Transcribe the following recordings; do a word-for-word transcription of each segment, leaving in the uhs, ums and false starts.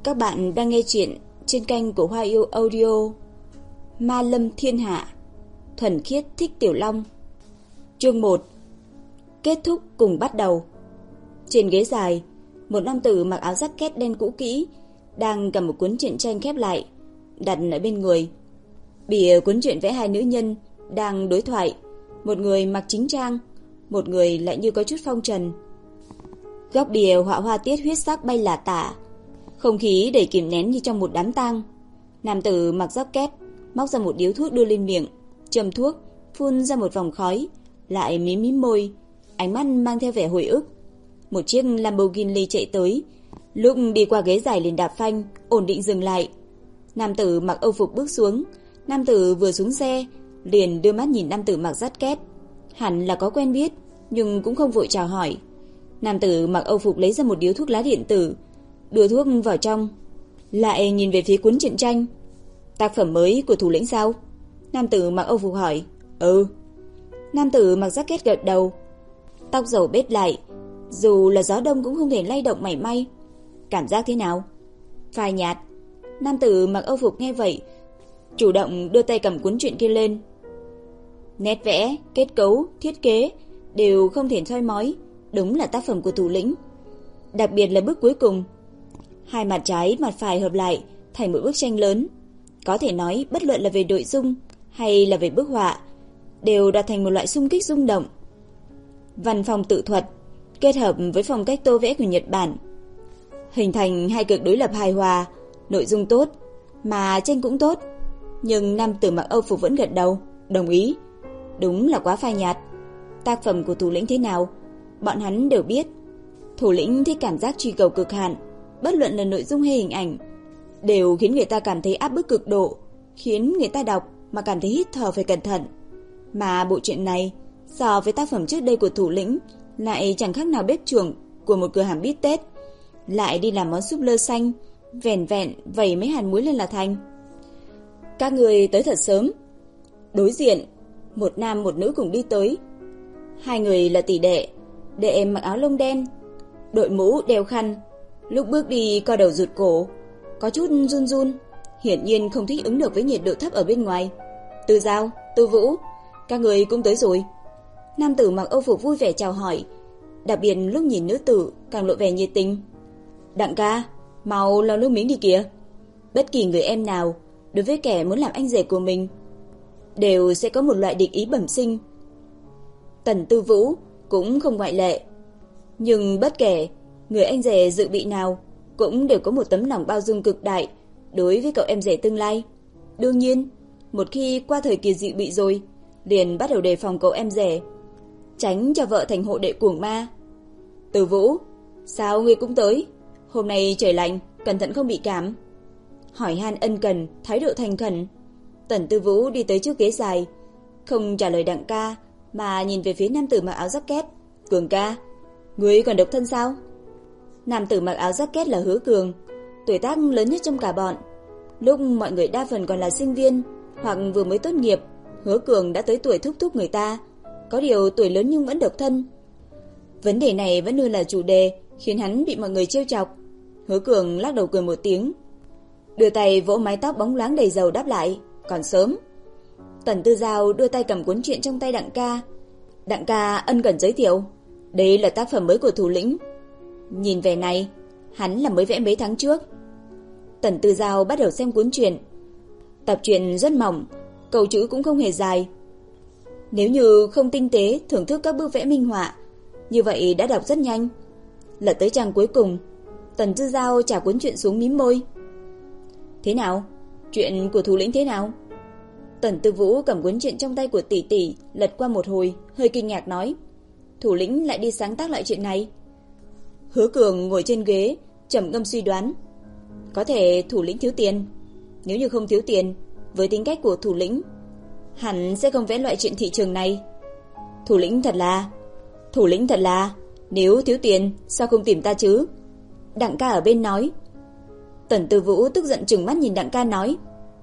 Các bạn đang nghe chuyện trên kênh của Hoa Yêu Audio. Ma Lâm Thiên Hạ, thuần khiết thích Tiểu Long. Chương một. Kết thúc cùng bắt đầu. Trên ghế dài, một nam tử mặc áo jacket đen cũ kỹ đang cầm một cuốn truyện tranh khép lại, đặt ở bên người. Bìa cuốn truyện vẽ hai nữ nhân đang đối thoại, một người mặc chính trang, một người lại như có chút phong trần. Góc bìa họa hoa tiết huyết sắc bay lả tả, không khí đầy kìm nén như trong một đám tang. Nam tử mặc jacket móc ra một điếu thuốc đưa lên miệng, châm thuốc, phun ra một vòng khói, lại mím mím môi, ánh mắt mang theo vẻ hồi ức. Một chiếc Lamborghini chạy tới, lúc đi qua ghế dài liền đạp phanh, ổn định dừng lại. Nam tử mặc âu phục bước xuống. Nam tử vừa xuống xe, liền đưa mắt nhìn nam tử mặc jacket. Hẳn là có quen biết, nhưng cũng không vội chào hỏi. Nam tử mặc âu phục lấy ra một điếu thuốc lá điện tử, đưa thuốc vào trong, lại nhìn về phía cuốn truyện tranh. Tác phẩm mới của thủ lĩnh sao? Nam tử mặc âu phục hỏi. Ừ. Nam tử mặc jacket gật đầu. Tóc râu bết lại, dù là gió đông cũng không thể lay động mảy may. Cảm giác thế nào? Phai nhạt. Nam tử mặc âu phục nghe vậy, chủ động đưa tay cầm cuốn truyện kia lên. Nét vẽ, kết cấu, thiết kế đều không thể soi mói, đúng là tác phẩm của thủ lĩnh. Đặc biệt là bước cuối cùng, hai mặt trái mặt phải hợp lại thành một bức tranh lớn. Có thể nói bất luận là về nội dung hay là về bức họa, đều đạt thành một loại xung kích rung động. Văn phong tự thuật kết hợp với phong cách tô vẽ của Nhật Bản, hình thành hai cực đối lập hài hòa. Nội dung tốt, mà tranh cũng tốt. Nhưng nam tử mặc âu phục vẫn gật đầu, đồng ý. Đúng là quá phai nhạt. Tác phẩm của thủ lĩnh thế nào, bọn hắn đều biết. Thủ lĩnh thích cảm giác truy cầu cực hạn, bất luận là nội dung hay hình ảnh, đều khiến người ta cảm thấy áp bức cực độ, khiến người ta đọc mà cảm thấy hít thở phải cẩn thận. Mà bộ truyện này so với tác phẩm trước đây của thủ lĩnh lại chẳng khác nào bếp trưởng của một cửa hàng bít tết, lại đi làm món súp lơ xanh, vẻn vẹn vẩy mấy hạt muối lên là thành. Các người tới thật sớm. Đối diện, một nam một nữ cùng đi tới. Hai người là tỷ đệ, đệ mặc áo lông đen, đội mũ đeo khăn, lúc bước đi co đầu rụt cổ, có chút run run, hiển nhiên không thích ứng được với nhiệt độ thấp ở bên ngoài. Tư Giao, Tư Vũ, các người cũng tới rồi. Nam tử mặc âu phục vui vẻ chào hỏi, đặc biệt lúc nhìn nữ tử càng lộ vẻ nhiệt tình. Đặng ca, mau lau nước miếng đi kìa. Bất kỳ người em nào đối với kẻ muốn làm anh rể của mình đều sẽ có một loại địch ý bẩm sinh. Tần Tư Vũ cũng không ngoại lệ. Nhưng bất kể người anh rể dự bị nào, cũng đều có một tấm lòng bao dung cực đại đối với cậu em rể tương lai. Đương nhiên, một khi qua thời kỳ dự bị rồi, liền bắt đầu đề phòng cậu em rể, tránh cho vợ thành hộ đệ cuồng ma. Từ Vũ, sao ngươi cũng tới? Hôm nay trời lạnh, cẩn thận không bị cảm. Hỏi han ân cần, thái độ thành khẩn. Tần Tư Vũ đi tới trước ghế dài, không trả lời Đặng ca, mà nhìn về phía nam tử mặc áo jacket. Cường ca, ngươi còn độc thân sao? Nam tử mặc áo jacket là Hứa Cường, tuổi tác lớn nhất trong cả bọn. Lúc mọi người đa phần còn là sinh viên hoặc vừa mới tốt nghiệp, Hứa Cường đã tới tuổi thúc thúc người ta. Có điều tuổi lớn nhưng vẫn độc thân. Vấn đề này vẫn luôn là chủ đề khiến hắn bị mọi người trêu chọc. Hứa Cường lắc đầu cười một tiếng, đưa tay vỗ mái tóc bóng loáng đầy dầu đáp lại. Còn sớm. Tần Tư Giao đưa tay cầm cuốn truyện trong tay Đặng ca. Đặng ca ân cần giới thiệu, đây là tác phẩm mới của thủ lĩnh. Nhìn vẻ này, hắn là mới vẽ mấy tháng trước. Tần Tư Giao bắt đầu xem cuốn truyện. Tập truyện rất mỏng, câu chữ cũng không hề dài. Nếu như không tinh tế thưởng thức các bức vẽ minh họa, như vậy đã đọc rất nhanh. Lật tới trang cuối cùng, Tần Tư Giao trả cuốn truyện xuống mím môi. Thế nào? Chuyện của thủ lĩnh thế nào? Tần Tư Vũ cầm cuốn truyện trong tay của tỷ tỷ, lật qua một hồi, hơi kinh ngạc nói. Thủ lĩnh lại đi sáng tác lại chuyện này. Hứa Cường ngồi trên ghế, trầm ngâm suy đoán. Có thể thủ lĩnh thiếu tiền. Nếu như không thiếu tiền, với tính cách của thủ lĩnh, hẳn sẽ không vẽ loại chuyện thị trường này. Thủ lĩnh thật là... Thủ lĩnh thật là... Nếu thiếu tiền, sao không tìm ta chứ? Đặng ca ở bên nói. Tần Tư Vũ tức giận trừng mắt nhìn Đặng ca nói.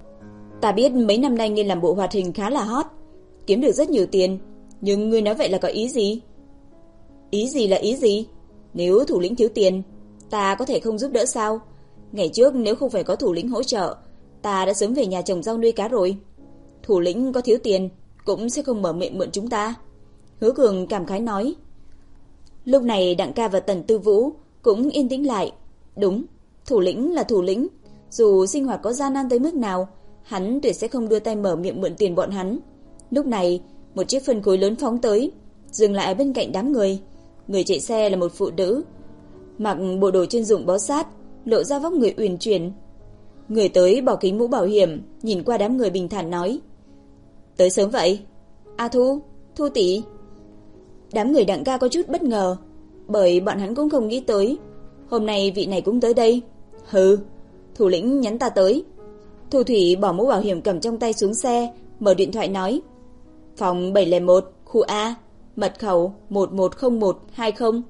Ta biết mấy năm nay ngươi làm bộ hoạt hình khá là hot, kiếm được rất nhiều tiền, nhưng ngươi nói vậy là có ý gì? Ý gì là ý gì? Nếu thủ lĩnh thiếu tiền, ta có thể không giúp đỡ sao? Ngày trước nếu không phải có thủ lĩnh hỗ trợ, ta đã sớm về nhà trồng rau nuôi cá rồi. Thủ lĩnh có thiếu tiền cũng sẽ không mở miệng mượn chúng ta. Hứa Cường cảm khái nói. Lúc này Đặng Ca và Tần Tư Vũ cũng yên tĩnh lại. Đúng, thủ lĩnh là thủ lĩnh, dù sinh hoạt có gian nan tới mức nào, hắn tuyệt sẽ không đưa tay mở miệng mượn tiền bọn hắn. Lúc này, một chiếc phân khối lớn phóng tới, dừng lại bên cạnh đám người. Người chạy xe là một phụ nữ, mặc bộ đồ chuyên dụng bó sát, lộ ra vóc người uyển chuyển. Người tới bỏ kính mũ bảo hiểm, nhìn qua đám người bình thản nói: Tới sớm vậy? A Thu, Thu tỷ. Đám người Đặng Ca có chút bất ngờ, bởi bọn hắn cũng không nghĩ tới hôm nay vị này cũng tới đây. Hừ, thủ lĩnh nhắn ta tới. Thu Thủy bỏ mũ bảo hiểm cầm trong tay xuống xe, mở điện thoại nói: Phòng bảy không một, khu A, mật khẩu một một không một hai không.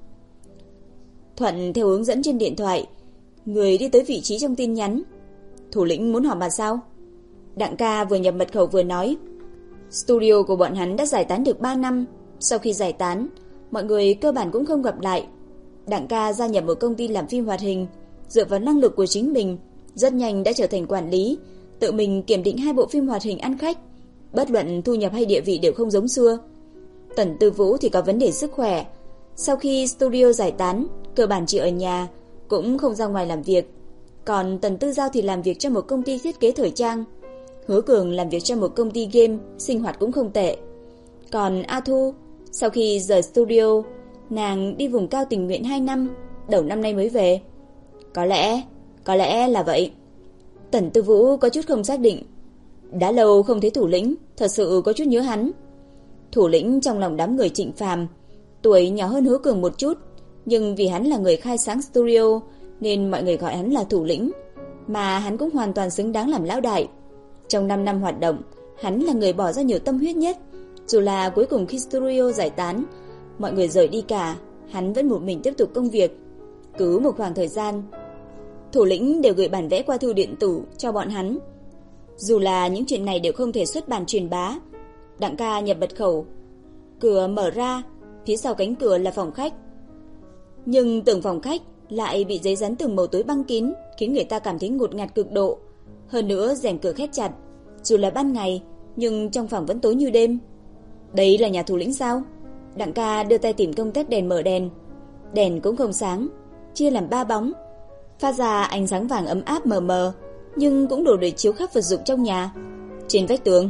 Thuận theo hướng dẫn trên điện thoại, người đi tới vị trí trong tin nhắn. Thủ lĩnh muốn họp mặt sao? Đặng Ca vừa nhập mật khẩu vừa nói. Studio của bọn hắn đã giải tán được ba năm. Sau khi giải tán, mọi người cơ bản cũng không gặp lại. Đặng Ca gia nhập một công ty làm phim hoạt hình, dựa vào năng lực của chính mình, rất nhanh đã trở thành quản lý, tự mình kiểm định hai bộ phim hoạt hình ăn khách. Bất luận thu nhập hay địa vị đều không giống xưa. Tần Tư Vũ thì có vấn đề sức khỏe. Sau khi studio giải tán, cơ bản chỉ ở nhà, cũng không ra ngoài làm việc. Còn Tần Tư Giao thì làm việc cho một công ty thiết kế thời trang. Hứa Cường làm việc cho một công ty game, sinh hoạt cũng không tệ. Còn A Thu, sau khi rời studio, nàng đi vùng cao tình nguyện hai năm, đầu năm nay mới về. Có lẽ, có lẽ là vậy. Tần Tư Vũ có chút không xác định. Đã lâu không thấy thủ lĩnh, thật sự có chút nhớ hắn. Thủ lĩnh trong lòng đám người Trịnh Phàm, tuổi nhỏ hơn Hứa Cường một chút, nhưng vì hắn là người khai sáng studio nên mọi người gọi hắn là thủ lĩnh, mà hắn cũng hoàn toàn xứng đáng làm lão đại. Trong năm năm hoạt động, hắn là người bỏ ra nhiều tâm huyết nhất. Dù là cuối cùng khi studio giải tán, mọi người rời đi cả, hắn vẫn một mình tiếp tục công việc. Cứ một khoảng thời gian, thủ lĩnh đều gửi bản vẽ qua thư điện tử cho bọn hắn. Dù là những chuyện này đều không thể xuất bản truyền bá. Đặng Ca nhập mật khẩu, cửa mở ra, phía sau cánh cửa là phòng khách. Nhưng tường phòng khách lại bị giấy dán từng màu tối băng kín, khiến người ta cảm thấy ngột ngạt cực độ. Hơn nữa rèm cửa khép chặt, dù là ban ngày nhưng trong phòng vẫn tối như đêm. Đấy là nhà thủ lĩnh sao? Đặng Ca đưa tay tìm công tắc đèn mở đèn. Đèn cũng không sáng, chia làm ba bóng, phát ra ánh sáng vàng ấm áp mờ mờ, nhưng cũng đủ để chiếu khắp vật dụng trong nhà. Trên vách tường,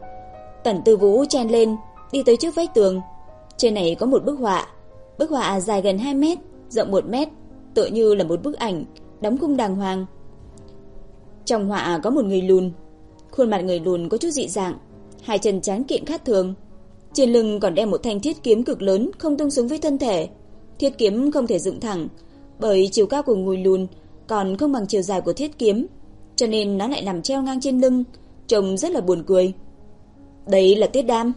Tần Tư Vũ chen lên, đi tới trước vách tường. Trên này có một bức họa. Bức họa dài gần hai mét, rộng một mét, tựa như là một bức ảnh đóng khung đàng hoàng. Trong họa có một người lùn. Khuôn mặt người lùn có chút dị dạng, hai chân tráng kiện khác thường. Trên lưng còn đeo một thanh thiết kiếm cực lớn, không tương xứng với thân thể. Thiết kiếm không thể dựng thẳng, bởi chiều cao của người lùn còn không bằng chiều dài của thiết kiếm, cho nên nó lại nằm treo ngang trên lưng, trông rất là buồn cười. Đấy là Tiết Đam.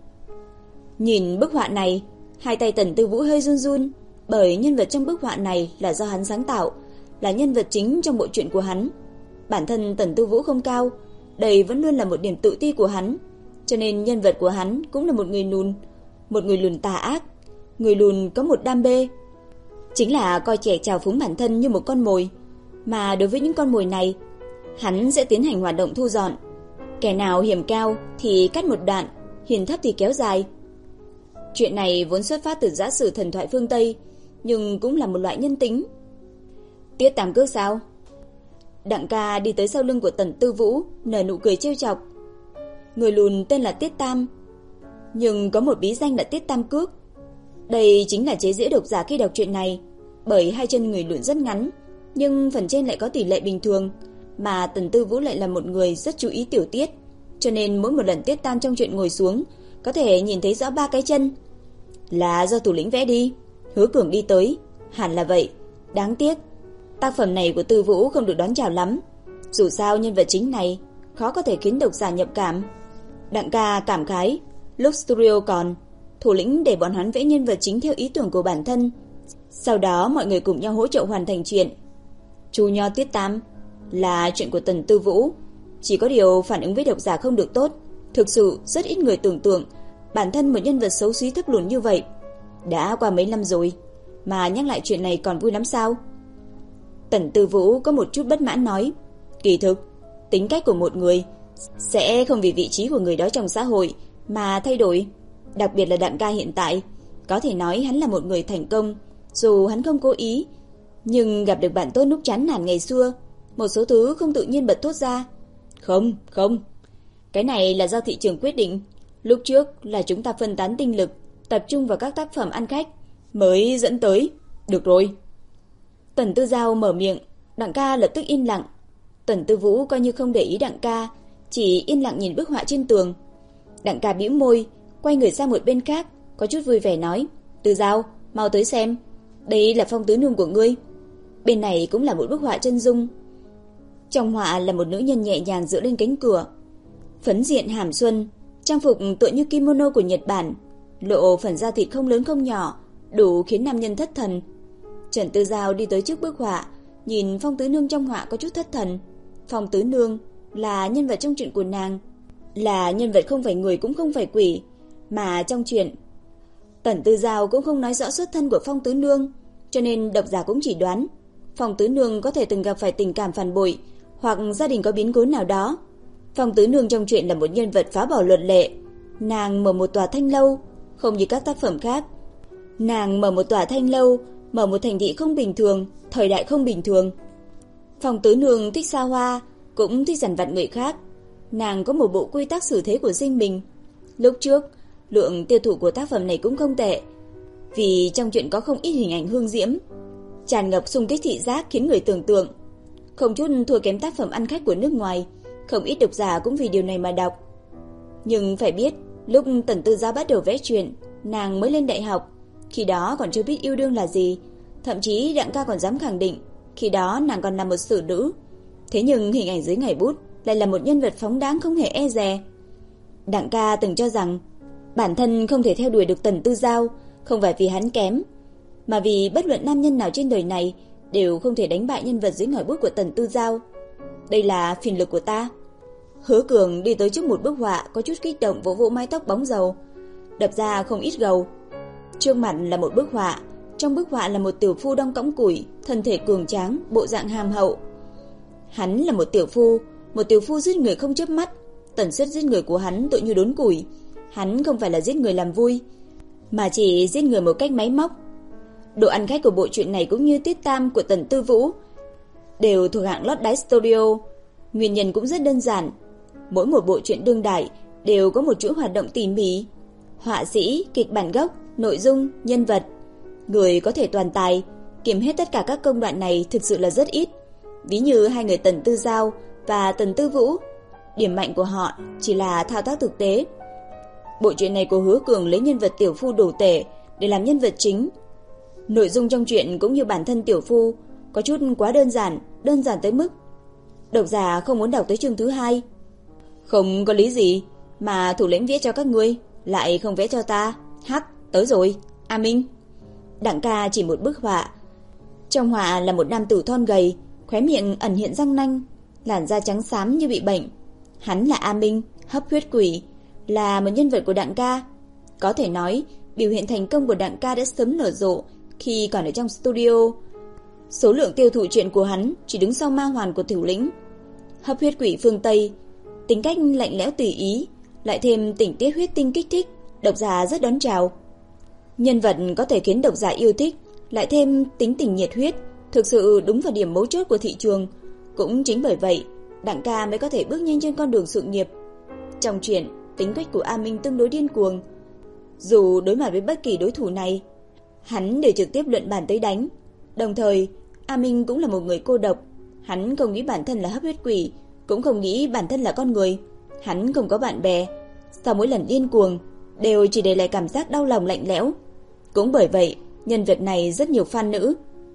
Nhìn bức họa này, hai tay Tần Tư Vũ hơi run run, bởi nhân vật trong bức họa này là do hắn sáng tạo, là nhân vật chính trong bộ truyện của hắn. Bản thân Tần Tư Vũ không cao, đây vẫn luôn là một điểm tự ti của hắn, cho nên nhân vật của hắn cũng là một người lùn, một người lùn tà ác. Người lùn có một đam mê, chính là coi trẻ trào phúng bản thân như một con mồi, mà đối với những con mồi này, hắn sẽ tiến hành hoạt động thu dọn. Kẻ nào hiểm cao thì cắt một đoạn, hiểm thấp thì kéo dài. Chuyện này vốn xuất phát từ giả sử thần thoại phương Tây, nhưng cũng là một loại nhân tính. Tiết Tam Cước sao? Đặng Ca đi tới sau lưng của Tần Tư Vũ, nở nụ cười trêu chọc. Người lùn tên là Tiết Tam, nhưng có một bí danh là Tiết Tam Cước. Đây chính là chế giễu độc giả khi đọc chuyện này, bởi hai chân người lùn rất ngắn, nhưng phần trên lại có tỷ lệ bình thường, mà Tần Tư Vũ lại là một người rất chú ý tiểu tiết, cho nên mỗi một lần Tiết Tam trong chuyện ngồi xuống, có thể nhìn thấy rõ ba cái chân. Là do thủ lĩnh vẽ đi. Hứa Cường đi tới, hẳn là vậy. Đáng tiếc, tác phẩm này của Tư Vũ không được đón chào lắm. Dù sao nhân vật chính này khó có thể khiến độc giả nhập cảm. Đặng Ca cảm khái, lúc studio còn, thủ lĩnh để bọn hắn vẽ nhân vật chính theo ý tưởng của bản thân, sau đó mọi người cùng nhau hỗ trợ hoàn thành chuyện. Chu Nho Tiết Tam là chuyện của Tần Tư Vũ, chỉ có điều phản ứng với độc giả không được tốt. Thực sự rất ít người tưởng tượng bản thân một nhân vật xấu xí thấp lùn như vậy. Đã qua mấy năm rồi mà nhắc lại chuyện này còn vui lắm sao? Tần Tư Vũ có một chút bất mãn nói, kỳ thực, tính cách của một người sẽ không vì vị trí của người đó trong xã hội mà thay đổi. Đặc biệt là Đặng ca hiện tại, có thể nói hắn là một người thành công, dù hắn không cố ý, nhưng gặp được bạn tốt lúc chán nản ngày xưa, một số thứ không tự nhiên bật thốt ra. Không, không, cái này là do thị trường quyết định. Lúc trước là chúng ta phân tán tinh lực, tập trung vào các tác phẩm ăn khách, mới dẫn tới. Được rồi. Tần Tư Giao mở miệng, Đặng ca lập tức im lặng. Tần Tư Vũ coi như không để ý Đặng ca, chỉ yên lặng nhìn bức họa trên tường. Đặng ca bĩu môi, quay người sang một bên khác, có chút vui vẻ nói, Tư Giao, mau tới xem, đây là Phong tứ nương của ngươi. Bên này cũng là một bức họa chân dung. Trong họa là một nữ nhân nhẹ nhàng dựa lên cánh cửa, phấn diện hàm xuân, trang phục tựa như kimono của Nhật Bản, lộ phần da thịt không lớn không nhỏ, đủ khiến nam nhân thất thần. Trần Tư Giao đi tới trước bức họa, nhìn Phong tứ nương trong họa có chút thất thần. Phong tứ nương là nhân vật trong truyện của nàng, là nhân vật không phải người cũng không phải quỷ, mà trong truyện Tần Tư Giao cũng không nói rõ xuất thân của Phong tứ nương, cho nên độc giả cũng chỉ đoán Phong tứ nương có thể từng gặp phải tình cảm phản bội, hoặc gia đình có biến cố nào đó. Phong tứ nương trong truyện là một nhân vật phá bỏ luật lệ. Nàng mở một tòa thanh lâu, không như các tác phẩm khác. Nàng mở một tòa thanh lâu, mở một thành thị không bình thường, thời đại không bình thường. Phong tứ nương thích xa hoa, cũng thích dằn vặt người khác. Nàng có một bộ quy tắc xử thế của riêng mình. Lúc trước, lượng tiêu thụ của tác phẩm này cũng không tệ, vì trong truyện có không ít hình ảnh hương diễm, tràn ngập xung kích thị giác khiến người tưởng tượng. Không chút thua kém tác phẩm ăn khách của nước ngoài, không ít độc giả cũng vì điều này mà đọc. Nhưng phải biết, lúc Tần Tư Giao bắt đầu vẽ truyện, nàng mới lên đại học, khi đó còn chưa biết yêu đương là gì, thậm chí Đặng ca còn dám khẳng định, khi đó nàng còn là một xử nữ. Thế nhưng hình ảnh dưới ngày bút lại là một nhân vật phóng đáng không hề e dè. Đặng ca từng cho rằng bản thân không thể theo đuổi được Tần Tư Giao, không phải vì hắn kém, mà vì bất luận nam nhân nào trên đời này đều không thể đánh bại nhân vật dưới ngòi bút của Tần Tư Giao. Đây là phiền lực của ta. Hứa Cường đi tới trước một bức họa, có chút kích động vỗ vỗ mái tóc bóng dầu, đập ra không ít gầu. Trước mặt là một bức họa, trong bức họa là một tiểu phu đang cõng củi, thân thể cường tráng, bộ dạng hàm hậu. Hắn là một tiểu phu, một tiểu phu giết người không chớp mắt, tần suất giết người của hắn tựa như đốn củi. Hắn không phải là giết người làm vui, mà chỉ giết người một cách máy móc. Độ ăn khách của bộ truyện này cũng như Tiết Tam của Tần Tư Vũ đều thuộc hạng lót đáy studio. Nguyên nhân cũng rất đơn giản, mỗi một bộ truyện đương đại đều có một chuỗi hoạt động tỉ mỉ, họa sĩ, kịch bản gốc, nội dung, nhân vật. Người có thể toàn tài kiểm hết tất cả các công đoạn này thực sự là rất ít. Ví như hai người Tần Tư Giao và Tần Tư Vũ, điểm mạnh của họ chỉ là thao tác thực tế. Bộ truyện này của Hứa Cường lấy nhân vật tiểu phu đổ tể để làm nhân vật chính. Nội dung trong truyện cũng như bản thân tiểu phu có chút quá đơn giản, đơn giản tới mức độc giả không muốn đọc tới chương thứ hai. Không có lý gì mà thủ lĩnh vẽ cho các ngươi lại không vẽ cho ta. Hắc, tới rồi, A Minh. Đặng ca chỉ một bức họa. Trong họa là một nam tử thon gầy, khóe miệng ẩn hiện răng nanh, làn da trắng xám như bị bệnh. Hắn là A Minh, hấp huyết quỷ, là một nhân vật của Đặng ca. Có thể nói, biểu hiện thành công của Đặng ca đã sớm nở rộ khi còn ở trong studio. Số lượng tiêu thụ truyện của hắn chỉ đứng sau Ma Hoàn của thủ lĩnh. Hấp huyết quỷ phương Tây, tính cách lạnh lẽo tùy ý, lại thêm tình tiết huyết tinh kích thích, độc giả rất đón chào. Nhân vật có thể khiến độc giả yêu thích, lại thêm tính tình nhiệt huyết, thực sự đúng vào điểm mấu chốt của thị trường. Cũng chính bởi vậy, Đặng ca mới có thể bước nhanh trên con đường sự nghiệp. Trong truyện, tính cách của A Minh tương đối điên cuồng. Dù đối mặt với bất kỳ đối thủ này, hắn đều trực tiếp luận bàn tới đánh. Đồng thời, A Minh cũng là một người cô độc. Hắn không nghĩ bản thân là hấp huyết quỷ, cũng không nghĩ bản thân là con người. Hắn không có bạn bè. Sau mỗi lần điên cuồng, đều chỉ để lại cảm giác đau lòng lạnh lẽo. Cũng bởi vậy, nhân vật này rất nhiều fan nữ.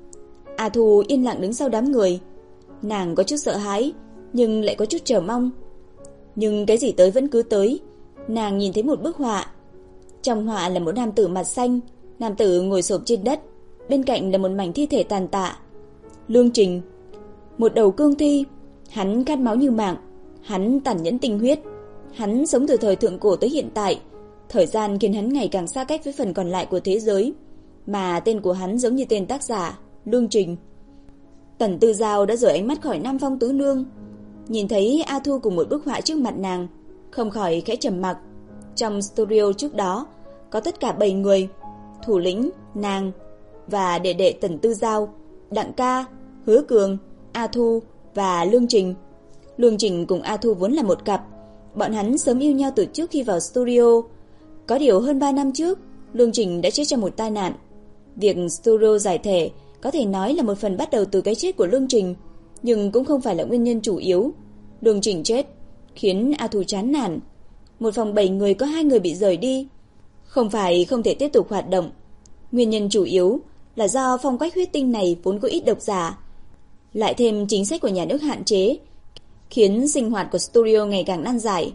A Thu yên lặng đứng sau đám người. Nàng có chút sợ hãi, nhưng lại có chút chờ mong. Nhưng cái gì tới vẫn cứ tới. Nàng nhìn thấy một bức họa. Trong họa là một nam tử mặt xanh. Nam tử ngồi xổm trên đất, bên cạnh là một mảnh thi thể tàn tạ. Lương Trình, một đầu cương thi. Hắn khát máu như mạng, hắn tàn nhẫn tinh huyết. Hắn sống từ thời thượng cổ tới hiện tại. Thời gian khiến hắn ngày càng xa cách với phần còn lại của thế giới, mà tên của hắn giống như tên tác giả, Lương Trình. Tần Tư Giao đã rời ánh mắt khỏi Nam Phong Tứ Nương, nhìn thấy A Thu cùng một bức họa trước mặt nàng, không khỏi khẽ trầm mặc. Trong studio trước đó có tất cả bảy người: thủ lĩnh, nàng và đệ đệ Tần Tư Giao, Đặng Ca, Hứa Cường, A Thu và Lương Trình. Lương Trình cùng A Thu vốn là một cặp, bọn hắn sớm yêu nhau từ trước khi vào studio. Có điều hơn ba năm trước, Lương Trình đã chết trong một tai nạn. Việc studio giải thể có thể nói là một phần bắt đầu từ cái chết của Lương Trình, nhưng cũng không phải là nguyên nhân chủ yếu. Lương Trình chết khiến A Thu chán nản. Một phòng bảy người có hai người bị rời đi, không phải không thể tiếp tục hoạt động. Nguyên nhân chủ yếu là do phong cách huyết tinh này vốn có ít độc giả, lại thêm chính sách của nhà nước hạn chế, khiến sinh hoạt của studio ngày càng nan giải.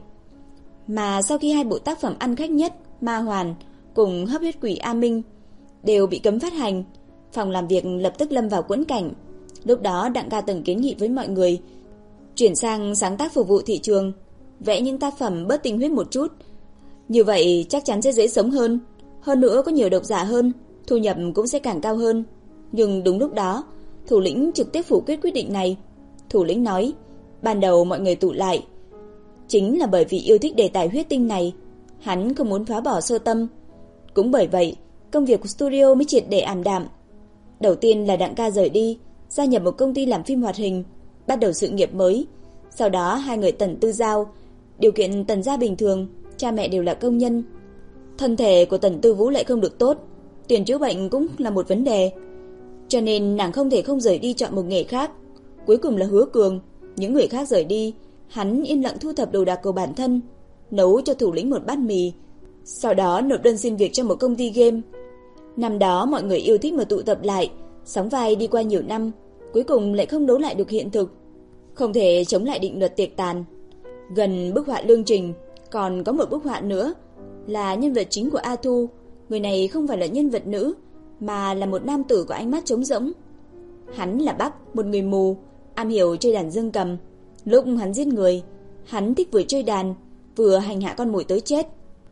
Mà sau khi hai bộ tác phẩm ăn khách nhất Ma Hoàn cùng Hấp Huyết Quỷ A Minh đều bị cấm phát hành, phòng làm việc lập tức lâm vào quẫn cảnh. Lúc đó Đặng Ca từng kiến nghị với mọi người chuyển sang sáng tác phục vụ thị trường, vẽ những tác phẩm bớt tinh huyết một chút. Như vậy chắc chắn sẽ dễ sống hơn, hơn nữa có nhiều độc giả hơn, thu nhập cũng sẽ càng cao hơn. Nhưng đúng lúc đó, thủ lĩnh trực tiếp phủ quyết quyết định này. Thủ lĩnh nói, ban đầu mọi người tụ lại chính là bởi vì yêu thích đề tài huyết tinh này, hắn không muốn phá bỏ sơ tâm. Cũng bởi vậy, công việc của studio mới triệt để ảm đạm. Đầu tiên là Đặng Ca rời đi, gia nhập một công ty làm phim hoạt hình, bắt đầu sự nghiệp mới. Sau đó hai người Tần Tư Giao, điều kiện Tần gia bình thường, cha mẹ đều là công nhân. Thân thể của Tần Tư Vũ lại không được tốt, tiền chữa bệnh cũng là một vấn đề, cho nên nàng không thể không rời đi chọn một nghề khác. Cuối cùng là Hứa Cường. Những người khác rời đi, hắn yên lặng thu thập đồ đạc của bản thân, nấu cho thủ lĩnh một bát mì, sau đó nộp đơn xin việc cho một công ty game. Năm đó mọi người yêu thích mà tụ tập lại, sóng vai đi qua nhiều năm, cuối cùng lại không đấu lại được hiện thực, không thể chống lại định luật tiệc tàn. Gần bức họa Lương Trình còn có một bức họa nữa là nhân vật chính của A Thu. Người này không phải là nhân vật nữ, mà là một nam tử có ánh mắt trống rỗng. Hắn là Bắc, một người mù, am hiểu chơi đàn dương cầm. Lúc hắn giết người, hắn thích vừa chơi đàn, vừa hành hạ con mồi tới chết.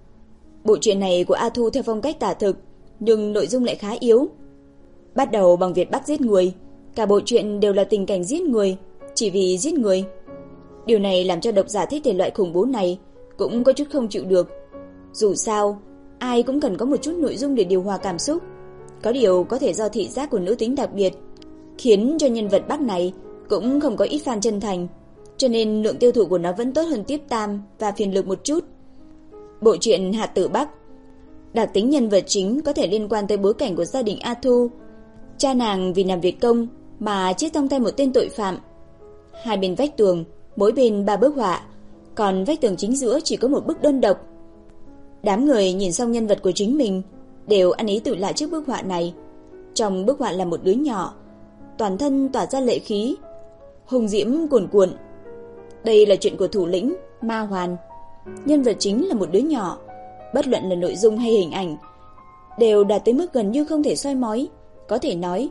Bộ truyện này của A Thu theo phong cách tả thực, nhưng nội dung lại khá yếu. Bắt đầu bằng việc Bắc giết người, cả bộ truyện đều là tình cảnh giết người, chỉ vì giết người. Điều này làm cho độc giả thích thể loại khủng bố này cũng có chút không chịu được. Dù sao, ai cũng cần có một chút nội dung để điều hòa cảm xúc. Có điều có thể do thị giác của nữ tính đặc biệt, khiến cho nhân vật Bắc này cũng không có ít fan chân thành, cho nên lượng tiêu thụ của nó vẫn tốt hơn Tiếp Tam và Phiền Lực một chút. Bộ truyện Hạt Tử Bắc, đặc tính nhân vật chính có thể liên quan tới bối cảnh của gia đình A Thu. Cha nàng vì làm việc công mà chết trong tay một tên tội phạm. Hai bên vách tường, mỗi bên ba bức họa, còn vách tường chính giữa chỉ có một bức đơn độc. Đám người nhìn xong nhân vật của chính mình đều ăn ý tự lại trước bức họa này. Trong bức họa là một đứa nhỏ, toàn thân tỏa ra lệ khí, hùng diễm cuồn cuộn. Đây là chuyện của thủ lĩnh Ma Hoàn. Nhân vật chính là một đứa nhỏ, bất luận là nội dung hay hình ảnh đều đạt tới mức gần như không thể soi mói. Có thể nói,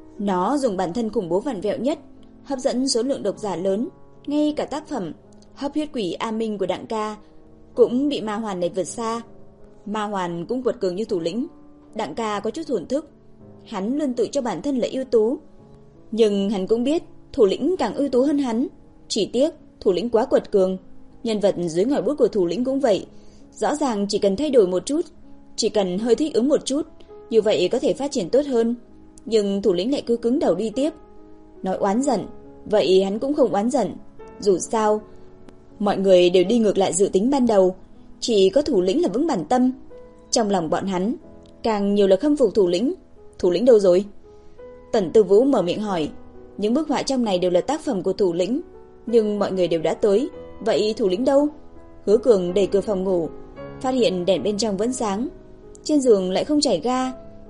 nó dùng bản thân khủng bố vặn vẹo nhất, hấp dẫn số lượng độc giả lớn. Ngay cả tác phẩm Hấp Huyết Quỷ A Minh của Đặng Ca cũng bị Ma Hoàn này vượt xa. Ma Hoàn cũng quật cường như thủ lĩnh, Đặng Ca có chút thổn thức. Hắn luôn tự cho bản thân là ưu tú, nhưng hắn cũng biết thủ lĩnh càng ưu tú hơn hắn. Chỉ tiếc thủ lĩnh quá quật cường. Nhân vật dưới ngòi bút của thủ lĩnh cũng vậy. Rõ ràng chỉ cần thay đổi một chút, chỉ cần hơi thích ứng một chút, như vậy có thể phát triển tốt hơn. Nhưng thủ lĩnh lại cứ cứng đầu đi tiếp. Nói oán giận, vậy hắn cũng không oán giận. Dù sao, mọi người đều đi ngược lại dự tính ban đầu, chỉ có thủ lĩnh là vững bản tâm. Trong lòng bọn hắn càng nhiều là khâm phục thủ lĩnh. Thủ lĩnh đâu rồi? Tần Tư Vũ mở miệng hỏi. Những bức họa trong này đều là tác phẩm của thủ lĩnh, nhưng mọi người đều đã tới, vậy thủ lĩnh đâu? Hứa Cường đẩy cửa phòng ngủ, phát hiện đèn bên trong vẫn sáng, trên giường lại không chảy ga,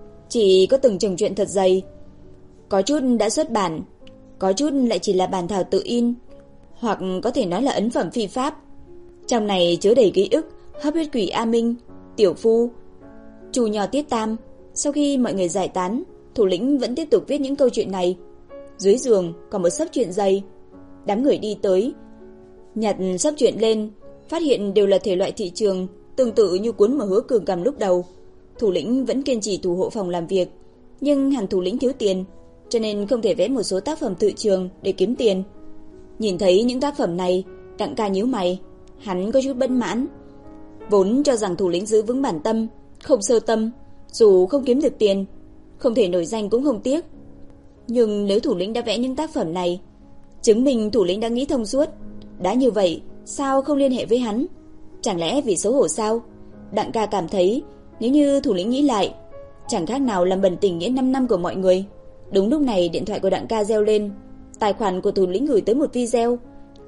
chỉ có từng chồng truyện thật dày. Có chút đã xuất bản, có chút lại chỉ là bản thảo tự in, hoặc có thể nói là ấn phẩm phi pháp. Trong này chứa đầy ký ức Hấp Huyết Quỷ A Minh, Tiểu Phu, Chu Nho Tiết Tam. Sau khi mọi người giải tán, thủ lĩnh vẫn tiếp tục viết những câu chuyện này. Dưới giường còn một xấp truyện dày. Đám người đi tới, nhặt xấp truyện lên, phát hiện đều là thể loại thị trường, tương tự như cuốn mà Hứa Cường cầm lúc đầu. Thủ lĩnh vẫn kiên trì thủ hộ phòng làm việc, nhưng hẳn thủ lĩnh thiếu tiền, cho nên không thể vẽ một số tác phẩm tự trường để kiếm tiền. Nhìn thấy những tác phẩm này, Đặng ca nhíu mày, hắn có chút bất mãn. Vốn cho rằng thủ lĩnh giữ vững bản tâm, không sơ tâm, dù không kiếm được tiền, không thể nổi danh cũng không tiếc. Nhưng nếu thủ lĩnh đã vẽ những tác phẩm này, chứng minh thủ lĩnh đã nghĩ thông suốt. Đã như vậy, sao không liên hệ với hắn? Chẳng lẽ vì xấu hổ sao? Đặng ca cảm thấy, nếu như thủ lĩnh nghĩ lại, chẳng khác nào làm bẩn tình nghĩa năm năm của mọi người. Đúng lúc này điện thoại của Đặng ca reo lên. Tài khoản của thủ lĩnh gửi tới một video.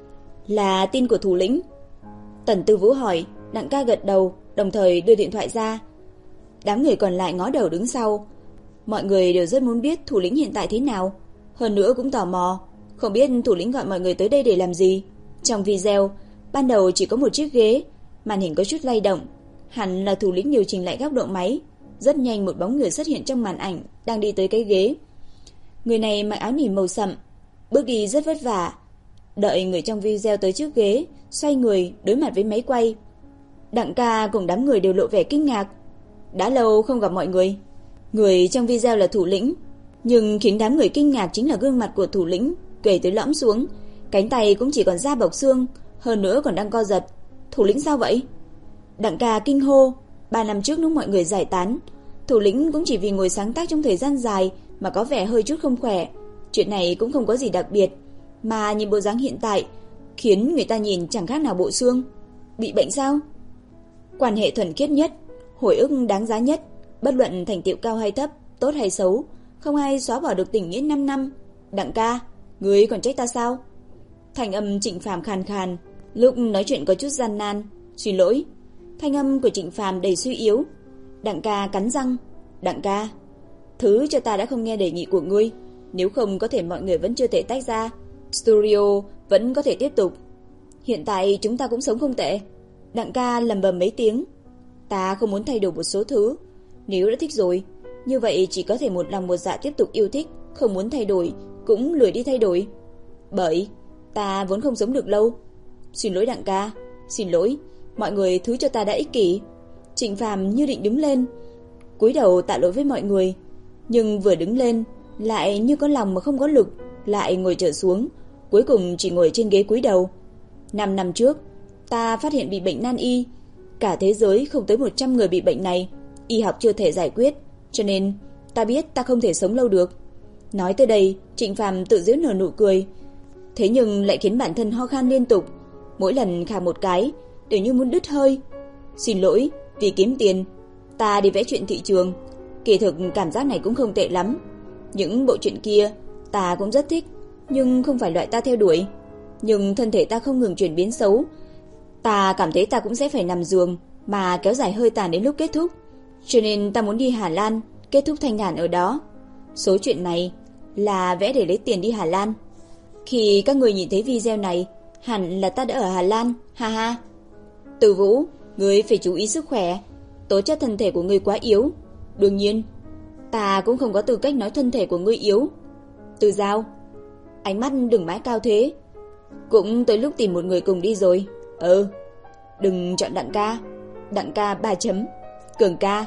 Là tin của thủ lĩnh. Tần Tư Vũ hỏi, Đặng ca gật đầu, đồng thời đưa điện thoại ra. Đám người còn lại ngó đầu đứng sau. Mọi người đều rất muốn biết thủ lĩnh hiện tại thế nào, hơn nữa cũng tò mò, không biết thủ lĩnh gọi mọi người tới đây để làm gì. Trong video, ban đầu chỉ có một chiếc ghế, màn hình có chút lay động, hẳn là thủ lĩnh điều chỉnh lại góc độ máy. Rất nhanh một bóng người xuất hiện trong màn ảnh, đang đi tới cái ghế. Người này mặc áo nỉ màu sậm, bước đi rất vất vả. Đợi người trong video tới trước ghế, xoay người đối mặt với máy quay. Đặng ca cùng đám người đều lộ vẻ kinh ngạc. Đã lâu không gặp mọi người. Người trong video là thủ lĩnh, nhưng khiến đám người kinh ngạc chính là gương mặt của thủ lĩnh gầy tới lõm xuống, cánh tay cũng chỉ còn da bọc xương, hơn nữa còn đang co giật. Thủ lĩnh sao vậy? Đặng ca kinh hô. Ba năm trước lúc mọi người giải tán, thủ lĩnh cũng chỉ vì ngồi sáng tác trong thời gian dài mà có vẻ hơi chút không khỏe. Chuyện này cũng không có gì đặc biệt, mà nhìn bộ dáng hiện tại khiến người ta nhìn chẳng khác nào bộ xương. Bị bệnh sao? Quan hệ thuần khiết nhất, hồi ức đáng giá nhất, bất luận thành tựu cao hay thấp, tốt hay xấu, không ai xóa bỏ được tình nghĩa năm năm. Đặng ca, ngươi còn trách ta sao? Thanh âm Trịnh Phàm khàn khàn, lúc nói chuyện có chút gian nan. Xin lỗi. Thanh âm của Trịnh Phàm đầy suy yếu. Đặng ca cắn răng. Đặng ca, thứ cho ta đã không nghe đề nghị của ngươi, nếu không có thể mọi người vẫn chưa thể tách ra, studio vẫn có thể tiếp tục. Hiện tại chúng ta cũng sống không tệ. Đặng ca lầm bầm mấy tiếng. Ta không muốn thay đổi một số thứ. Nếu đã thích rồi, như vậy chỉ có thể một lòng một dạ tiếp tục yêu thích, không muốn thay đổi, cũng lười đi thay đổi. Bởi ta vốn không sống được lâu. Xin lỗi Đặng ca, xin lỗi, mọi người thứ cho ta đã ích kỷ. Trịnh Phàm như định đứng lên, cúi đầu tạ lỗi với mọi người, nhưng vừa đứng lên lại như có lòng mà không có lực, lại ngồi trở xuống, cuối cùng chỉ ngồi trên ghế cúi đầu. Năm năm trước, ta phát hiện bị bệnh nan y, cả thế giới không tới một trăm người bị bệnh này, y học chưa thể giải quyết, cho nên ta biết ta không thể sống lâu được. Nói tới đây, Trịnh Phàm tự giễu nở nụ cười, thế nhưng lại khiến bản thân ho khan liên tục, mỗi lần khà một cái đều như muốn đứt hơi. Xin lỗi, vì kiếm tiền, ta đi vẽ chuyện thị trường. Kỳ thực cảm giác này cũng không tệ lắm. Những bộ truyện kia ta cũng rất thích, nhưng không phải loại ta theo đuổi. Nhưng thân thể ta không ngừng chuyển biến xấu, ta cảm thấy ta cũng sẽ phải nằm giường mà kéo dài hơi tàn đến lúc kết thúc. Cho nên ta muốn đi Hà Lan, kết thúc thanh thản ở đó. Số chuyện này là vẽ để lấy tiền đi Hà Lan. Khi các người nhìn thấy video này, hẳn là ta đã ở Hà Lan, ha ha. Từ Vũ, ngươi phải chú ý sức khỏe, tố chất thân thể của ngươi quá yếu. Đương nhiên, ta cũng không có tư cách nói thân thể của ngươi yếu. Từ Giao, ánh mắt đừng mãi cao thế. Cũng tới lúc tìm một người cùng đi rồi. Ừ, đừng chọn Đặng ca. Đặng ca ba chấm. Cường ca,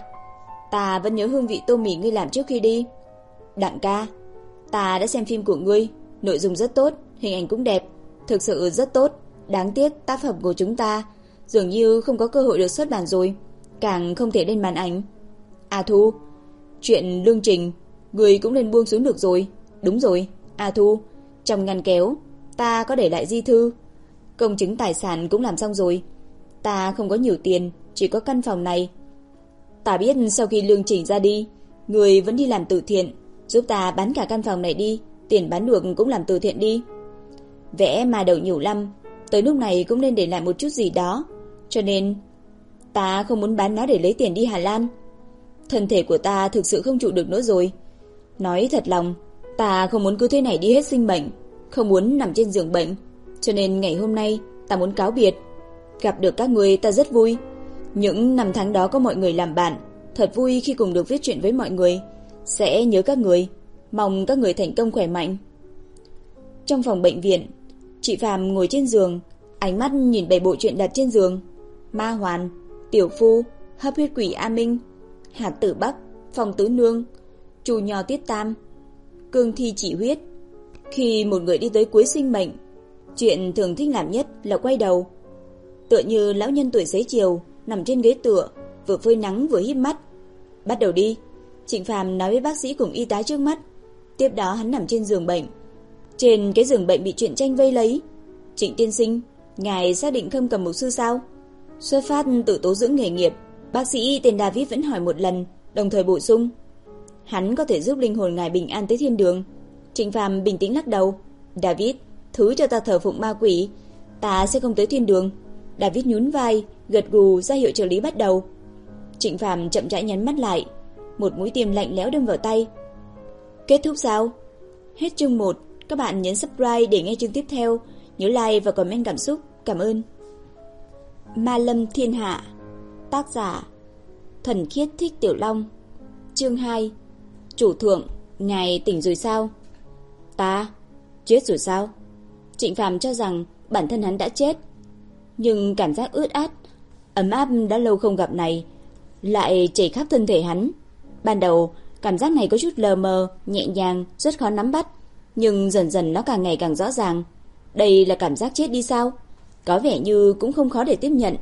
ta vẫn nhớ hương vị tô mì ngươi làm trước khi đi. Đặng ca, ta đã xem phim của ngươi, nội dung rất tốt, hình ảnh cũng đẹp, thực sự rất tốt. Đáng tiếc tác phẩm của chúng ta dường như không có cơ hội được xuất bản rồi, càng không thể lên màn ảnh. A Thu, chuyện lương trình ngươi cũng nên buông xuống được rồi. Đúng rồi, A Thu, trong ngăn kéo ta có để lại di thư, công chứng tài sản cũng làm xong rồi. Ta không có nhiều tiền, chỉ có căn phòng này. Ta biết sau khi lương trình ra đi, ngươi vẫn đi làm từ thiện, giúp ta bán cả căn phòng này đi, tiền bán được cũng làm từ thiện đi. Vẽ mà đầu nhiều lắm, tới lúc này cũng nên để lại một chút gì đó, cho nên ta không muốn bán nó để lấy tiền đi Hà Lan. Thân thể của ta thực sự không trụ được nữa rồi. Nói thật lòng, ta không muốn cứ thế này đi hết sinh mệnh, không muốn nằm trên giường bệnh, cho nên ngày hôm nay ta muốn cáo biệt. Gặp được các người ta rất vui. Những năm tháng đó có mọi người làm bạn, thật vui khi cùng được viết chuyện với mọi người. Sẽ nhớ các người, mong các người thành công khỏe mạnh. Trong phòng bệnh viện, chị Phàm ngồi trên giường, ánh mắt nhìn bảy bộ truyện đặt trên giường. Ma Hoàn, Tiểu Phu, Hấp huyết quỷ A Minh, Hạt Tử Bắc, Phong Tứ Nương, Chu Nho Tiết Tam. cương thi chỉ huyết. Khi một người đi tới cuối sinh mệnh, chuyện thường thích làm nhất là quay đầu. Tựa như lão nhân tuổi xế chiều, nằm trên ghế tựa, vừa phơi nắng vừa híp mắt. Bắt đầu đi, Trịnh Phàm nói với bác sĩ cùng y tá trước mắt. Tiếp đó hắn nằm trên giường bệnh. Trên cái giường bệnh bị truyện tranh vây lấy. Trịnh tiên sinh, ngài xác định Khâm Cầm Mục sư sao? Xuất phát từ tố dưỡng nghề nghiệp, bác sĩ tên David vẫn hỏi một lần, đồng thời bổ sung. Hắn có thể giúp linh hồn ngài bình an tới thiên đường. Trịnh Phàm bình tĩnh lắc đầu. David, thứ cho ta thờ phụng ma quỷ, ta sẽ không tới thiên đường. David nhún vai, gật gù ra hiệu trợ lý bắt đầu. Trịnh Phàm chậm rãi nhắm mắt lại, một mũi tiêm lạnh lẽo đâm vào tay. Kết thúc sao? Hết chương một. Các bạn nhấn subscribe để nghe chương tiếp theo. Nhớ like và comment cảm xúc. Cảm ơn. Ma Lâm Thiên Hạ. Tác giả Thuần Khiết Thích Tiểu Long. Chương hai. Chủ thượng, ngài tỉnh rồi sao? Ta? Chết rồi sao? Trịnh Phàm cho rằng bản thân hắn đã chết, nhưng cảm giác ướt át, ấm áp đã lâu không gặp này lại chảy khắp thân thể hắn. Ban đầu, cảm giác này có chút lờ mờ, nhẹ nhàng, rất khó nắm bắt, nhưng dần dần nó càng ngày càng rõ ràng. Đây là cảm giác chết đi sao? Có vẻ như cũng không khó để tiếp nhận.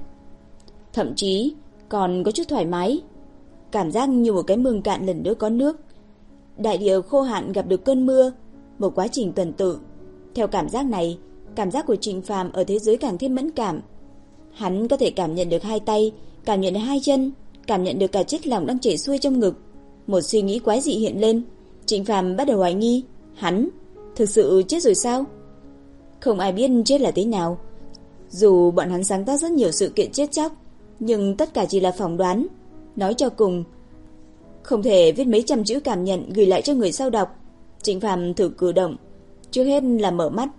Thậm chí còn có chút thoải mái. Cảm giác như một cái mương cạn lần nữa có nước. Đại địa khô hạn gặp được cơn mưa, một quá trình tuần tự. Theo cảm giác này, cảm giác của Trịnh Phàm ở thế giới càng thêm mẫn cảm. Hắn có thể cảm nhận được hai tay, cảm nhận được hai chân, cảm nhận được cả chất lỏng đang chảy xuôi trong ngực. Một suy nghĩ quái dị hiện lên. Trịnh Phàm bắt đầu hoài nghi, hắn thực sự chết rồi sao? Không ai biết chết là thế nào. Dù bọn hắn sáng tác rất nhiều sự kiện chết chóc, nhưng tất cả chỉ là phỏng đoán. Nói cho cùng, không thể viết mấy trăm chữ cảm nhận gửi lại cho người sau đọc. Trịnh Phàm thử cử động, trước hết là mở mắt.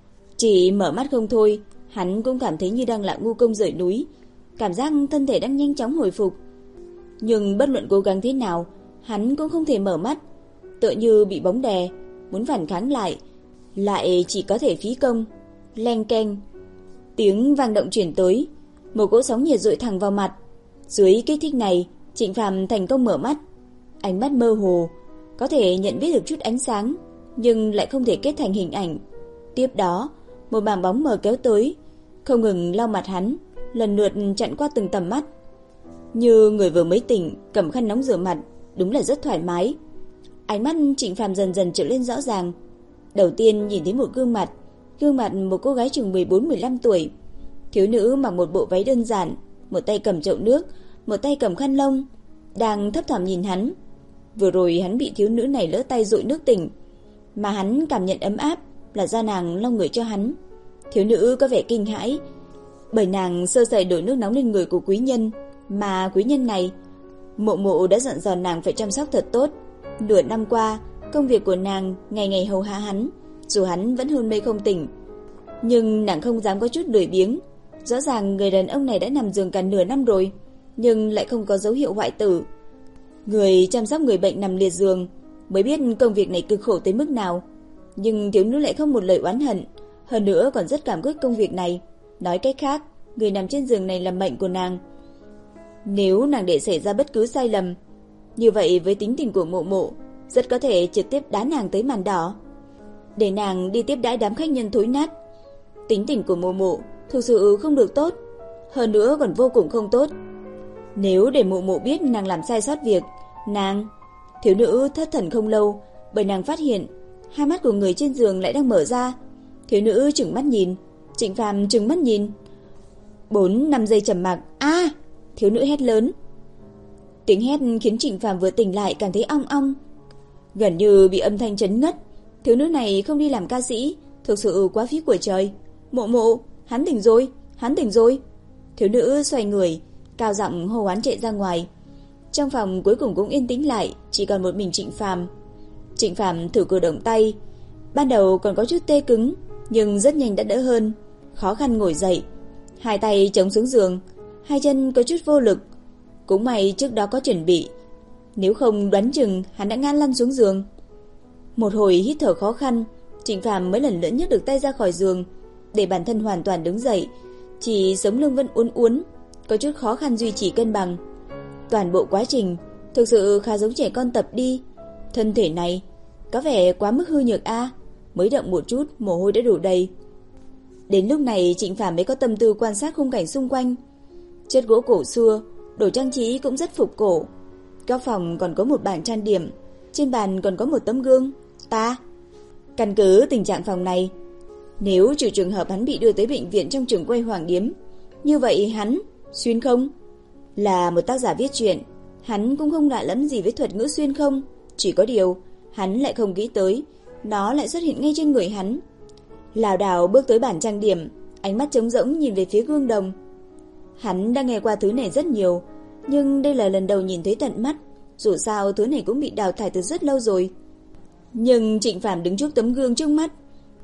Chỉ mở mắt không thôi, hắn cũng cảm thấy như đang là ngu công rời núi, cảm giác thân thể đang nhanh chóng hồi phục. Nhưng bất luận cố gắng thế nào, hắn cũng không thể mở mắt, tựa như bị bóng đè, muốn phản kháng lại, lại chỉ có thể phí công. Leng keng, tiếng vang động truyền tới, một cỗ sóng nhiệt dội thẳng vào mặt. Dưới kích thích này, Trịnh Phàm thành công mở mắt. Ánh mắt mơ hồ, có thể nhận biết được chút ánh sáng, nhưng lại không thể kết thành hình ảnh. Tiếp đó, một mảng bóng mờ kéo tới, không ngừng lau mặt hắn, lần lượt chặn qua từng tầm mắt. Như người vừa mới tỉnh, cầm khăn nóng rửa mặt, đúng là rất thoải mái. Ánh mắt Trịnh Phàm dần dần trở lên rõ ràng. Đầu tiên nhìn thấy một gương mặt, gương mặt một cô gái chừng mười bốn mười lăm tuổi. Thiếu nữ mặc một bộ váy đơn giản, một tay cầm chậu nước, một tay cầm khăn lông, đang thấp thỏm nhìn hắn. Vừa rồi hắn bị thiếu nữ này lỡ tay dội nước tỉnh, mà hắn cảm nhận ấm áp là do nàng lau người cho hắn. Thiếu nữ có vẻ kinh hãi, bởi nàng sơ sẩy đổ nước nóng lên người của quý nhân, mà quý nhân này, Mộ Mộ đã dặn dò nàng phải chăm sóc thật tốt. Nửa năm qua, công việc của nàng ngày ngày hầu hạ hắn, dù hắn vẫn hôn mê không tỉnh, nhưng nàng không dám có chút lười biếng. Rõ ràng người đàn ông này đã nằm giường cả nửa năm rồi, nhưng lại không có dấu hiệu hoại tử. Người chăm sóc người bệnh nằm liệt giường mới biết công việc này cực khổ tới mức nào. Nhưng thiếu nữ lại không một lời oán hận, hơn nữa còn rất cảm kích công việc này. Nói cách khác, người nằm trên giường này là mệnh của nàng. Nếu nàng để xảy ra bất cứ sai lầm, như vậy với tính tình của Mộ Mộ, rất có thể trực tiếp đá nàng tới màn đỏ, để nàng đi tiếp đãi đám khách nhân thối nát. Tính tình của Mộ Mộ thực sự không được tốt, hơn nữa còn vô cùng không tốt. Nếu để Mộ Mộ biết nàng làm sai sót việc, nàng... Thiếu nữ thất thần không lâu, bởi nàng phát hiện hai mắt của người trên giường lại đang mở ra. Thiếu nữ trừng mắt nhìn, Trịnh Phàm trừng mắt nhìn. Bốn năm giây trầm mặc. A! Thiếu nữ hét lớn. Tiếng hét khiến Trịnh Phàm vừa tỉnh lại càng thấy ong ong, gần như bị âm thanh chấn ngất. Thiếu nữ này không đi làm ca sĩ, thực sự quá phí của trời. Mộ Mộ, hắn tỉnh rồi, hắn tỉnh rồi. Thiếu nữ xoay người, cao giọng hô hoán chạy ra ngoài. Trong phòng cuối cùng cũng yên tĩnh lại, chỉ còn một mình Trịnh Phàm. Trịnh Phàm thử cử động tay, ban đầu còn có chút tê cứng, nhưng rất nhanh đã đỡ hơn. Khó khăn ngồi dậy, hai tay chống xuống giường, hai chân có chút vô lực. Cũng may trước đó có chuẩn bị, nếu không đoán chừng hắn đã ngã lăn xuống giường. Một hồi hít thở khó khăn, Trịnh Phàm mới lần nữa nhấc được tay ra khỏi giường, để bản thân hoàn toàn đứng dậy. Chỉ sống lưng vẫn uốn uốn, có chút khó khăn duy trì cân bằng. Toàn bộ quá trình thực sự khá giống trẻ con tập đi. Thân thể này có vẻ quá mức hư nhược a, mới động một chút mồ hôi đã đổ đầy. Đến lúc này Trịnh Phàm mới có tâm tư quan sát khung cảnh xung quanh. Chất gỗ cổ xưa, đồ trang trí cũng rất phục cổ. Góc phòng còn có một bàn trang điểm, trên bàn còn có một tấm gương. Ta căn cứ tình trạng phòng này, nếu trừ trường hợp hắn bị đưa tới bệnh viện trong trường quay Hoàng Điếm, như vậy hắn, xuyên không, là một tác giả viết truyện, hắn cũng không lạ lẫm gì với thuật ngữ xuyên không. Chỉ có điều, hắn lại không nghĩ tới, nó lại xuất hiện ngay trên người hắn. Lảo đảo bước tới bàn trang điểm, ánh mắt trống rỗng nhìn về phía gương đồng. Hắn đã nghe qua thứ này rất nhiều, nhưng đây là lần đầu nhìn thấy tận mắt, dù sao thứ này cũng bị đào thải từ rất lâu rồi. Nhưng Trịnh Phàm đứng trước tấm gương trước mắt,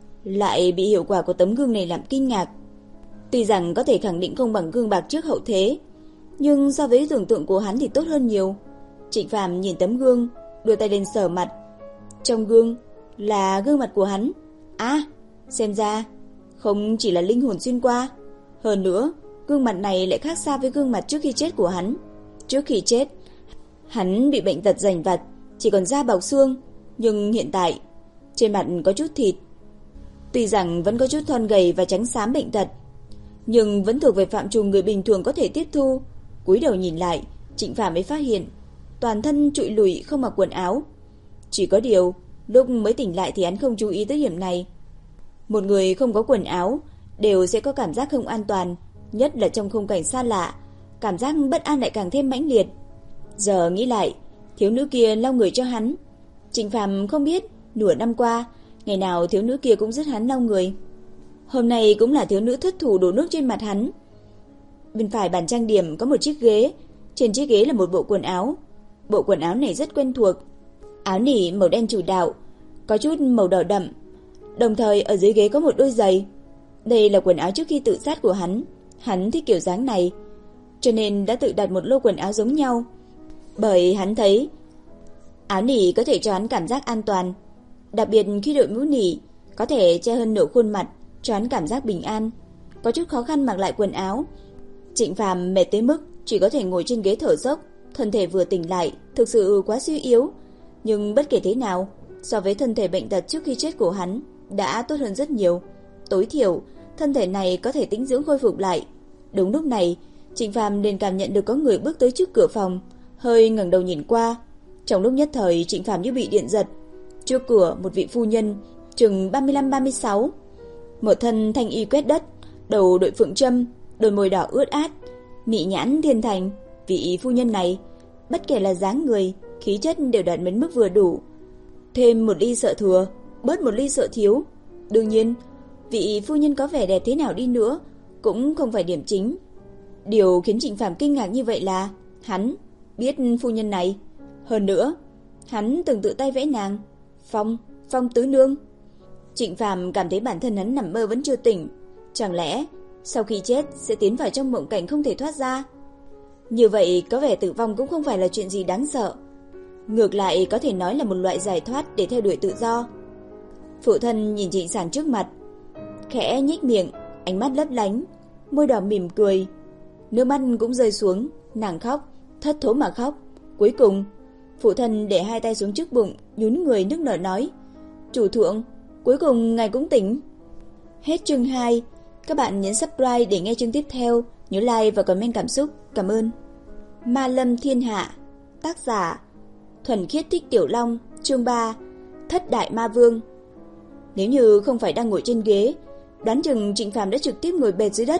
lại bị hiệu quả của tấm gương này làm kinh ngạc. Tuy rằng có thể khẳng định không bằng gương bạc trước hậu thế, nhưng so với tưởng tượng của hắn thì tốt hơn nhiều. Trịnh Phàm nhìn tấm gương, đưa tay lên sờ mặt. Trong gương là gương mặt của hắn. À, xem ra không chỉ là linh hồn xuyên qua, hơn nữa gương mặt này lại khác xa với gương mặt trước khi chết của hắn. Trước khi chết, hắn bị bệnh tật rành vặt, chỉ còn da bọc xương, nhưng hiện tại trên mặt có chút thịt. Tuy rằng vẫn có chút thon gầy và trắng xám bệnh tật, nhưng vẫn thuộc về phạm trù người bình thường có thể tiếp thu. Cúi đầu nhìn lại, Trịnh Phàm mới phát hiện toàn thân trụi lùi không mặc quần áo. Chỉ có điều, lúc mới tỉnh lại thì hắn không chú ý tới điểm này. Một người không có quần áo đều sẽ có cảm giác không an toàn, nhất là trong khung cảnh xa lạ, cảm giác bất an lại càng thêm mãnh liệt. Giờ nghĩ lại, thiếu nữ kia lau người cho hắn. Trịnh Phàm không biết, nửa năm qua, ngày nào thiếu nữ kia cũng giúp hắn lau người. Hôm nay cũng là thiếu nữ thất thủ đổ nước trên mặt hắn. Bên phải bàn trang điểm có một chiếc ghế, trên chiếc ghế là một bộ quần áo. Bộ quần áo này rất quen thuộc, áo nỉ màu đen chủ đạo, có chút màu đỏ đậm. Đồng thời ở dưới ghế có một đôi giày. Đây là quần áo trước khi tự sát của hắn. Hắn thích kiểu dáng này, cho nên đã tự đặt một lô quần áo giống nhau. Bởi hắn thấy áo nỉ có thể cho hắn cảm giác an toàn, đặc biệt khi đội mũ nỉ có thể che hơn nửa khuôn mặt, cho hắn cảm giác bình an. Có chút khó khăn mặc lại quần áo. Trịnh Phàm mệt tới mức chỉ có thể ngồi trên ghế thở dốc, thân thể vừa tỉnh lại thực sự quá suy yếu. Nhưng bất kể thế nào, so với thân thể bệnh tật trước khi chết của hắn đã tốt hơn rất nhiều. Tối thiểu thân thể này có thể tĩnh dưỡng khôi phục lại. Đúng lúc này, Trịnh Phàm liền cảm nhận được có người bước tới trước cửa phòng, hơi ngẩng đầu nhìn qua. Trong lúc nhất thời, Trịnh Phàm như bị điện giật. Trước cửa một vị phu nhân chừng ba mươi lăm ba mươi sáu, một thân thanh y quét đất, đầu đội phượng trâm, đôi môi đỏ ướt át, mị nhãn thiên thành. Vị phu nhân này, bất kể là dáng người, khí chất đều đạt đến mức vừa đủ. Thêm một ly sợ thừa, bớt một ly sợ thiếu. Đương nhiên, vị phu nhân có vẻ đẹp thế nào đi nữa cũng không phải điểm chính. Điều khiến Trịnh Phàm kinh ngạc như vậy là hắn biết phu nhân này. Hơn nữa, hắn từng tự tay vẽ nàng, Phong, Phong tứ nương. Trịnh Phàm cảm thấy bản thân hắn nằm mơ vẫn chưa tỉnh. Chẳng lẽ sau khi chết sẽ tiến vào trong mộng cảnh không thể thoát ra? Như vậy có vẻ tử vong cũng không phải là chuyện gì đáng sợ, ngược lại có thể nói là một loại giải thoát để theo đuổi tự do. Phụ thân nhìn Trịnh Sảng trước mặt, khẽ nhếch miệng, ánh mắt lấp lánh, môi đỏ mỉm cười. Nước mắt cũng rơi xuống, nàng khóc, thất thố mà khóc. Cuối cùng, phụ thân để hai tay xuống trước bụng, nhún người nức nở nói: "Chủ thượng, cuối cùng ngài cũng tỉnh." Hết chương hai. Các bạn nhấn subscribe để nghe chương tiếp theo, nhớ like và comment cảm xúc. Cảm ơn. Ma Lâm Thiên Hạ, tác giả Thuần Khiết Thích Tiểu Long, chương ba, Thất Đại Ma Vương. Nếu như không phải đang ngồi trên ghế, đoán chừng Trịnh Phàm đã trực tiếp ngồi bệt dưới đất.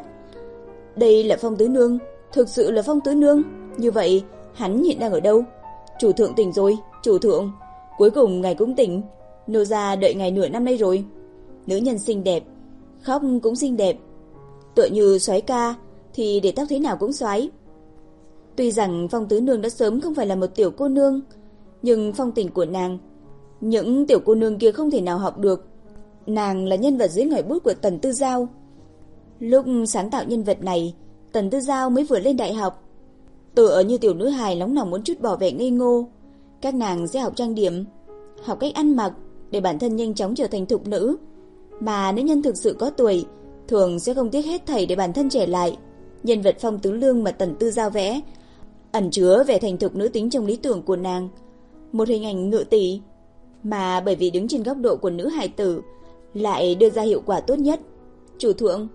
Đây là Phong tứ nương, thực sự là Phong tứ nương. Như vậy, hắn hiện đang ở đâu? Chủ thượng tỉnh rồi, chủ thượng, cuối cùng ngài cũng tỉnh. Nô gia đợi ngài nửa năm nay rồi. Nữ nhân xinh đẹp, khóc cũng xinh đẹp, tựa như soái ca thì để tóc thế nào cũng soái. Tuy rằng Phong tứ nương đã sớm không phải là một tiểu cô nương, nhưng phong tình của nàng, những tiểu cô nương kia không thể nào học được. Nàng là nhân vật dưới ngòi bút của Tần Tư Giao. Lúc sáng tạo nhân vật này, Tần Tư Giao mới vừa lên đại học. Tựa như tiểu nữ hài nóng lòng muốn chút bỏ vẻ ngây ngô, các nàng sẽ học trang điểm, học cách ăn mặc để bản thân nhanh chóng trở thành thục nữ. Mà nữ nhân thực sự có tuổi thường sẽ không tiếc hết thảy để bản thân trẻ lại. Nhân vật Phong Tứ Lương mà Tần Tư Giao vẽ ẩn chứa vẻ thành thục nữ tính trong lý tưởng của nàng. Một hình ảnh ngự tỷ, mà bởi vì đứng trên góc độ của nữ hài tử lại đưa ra hiệu quả tốt nhất. Chủ thượng.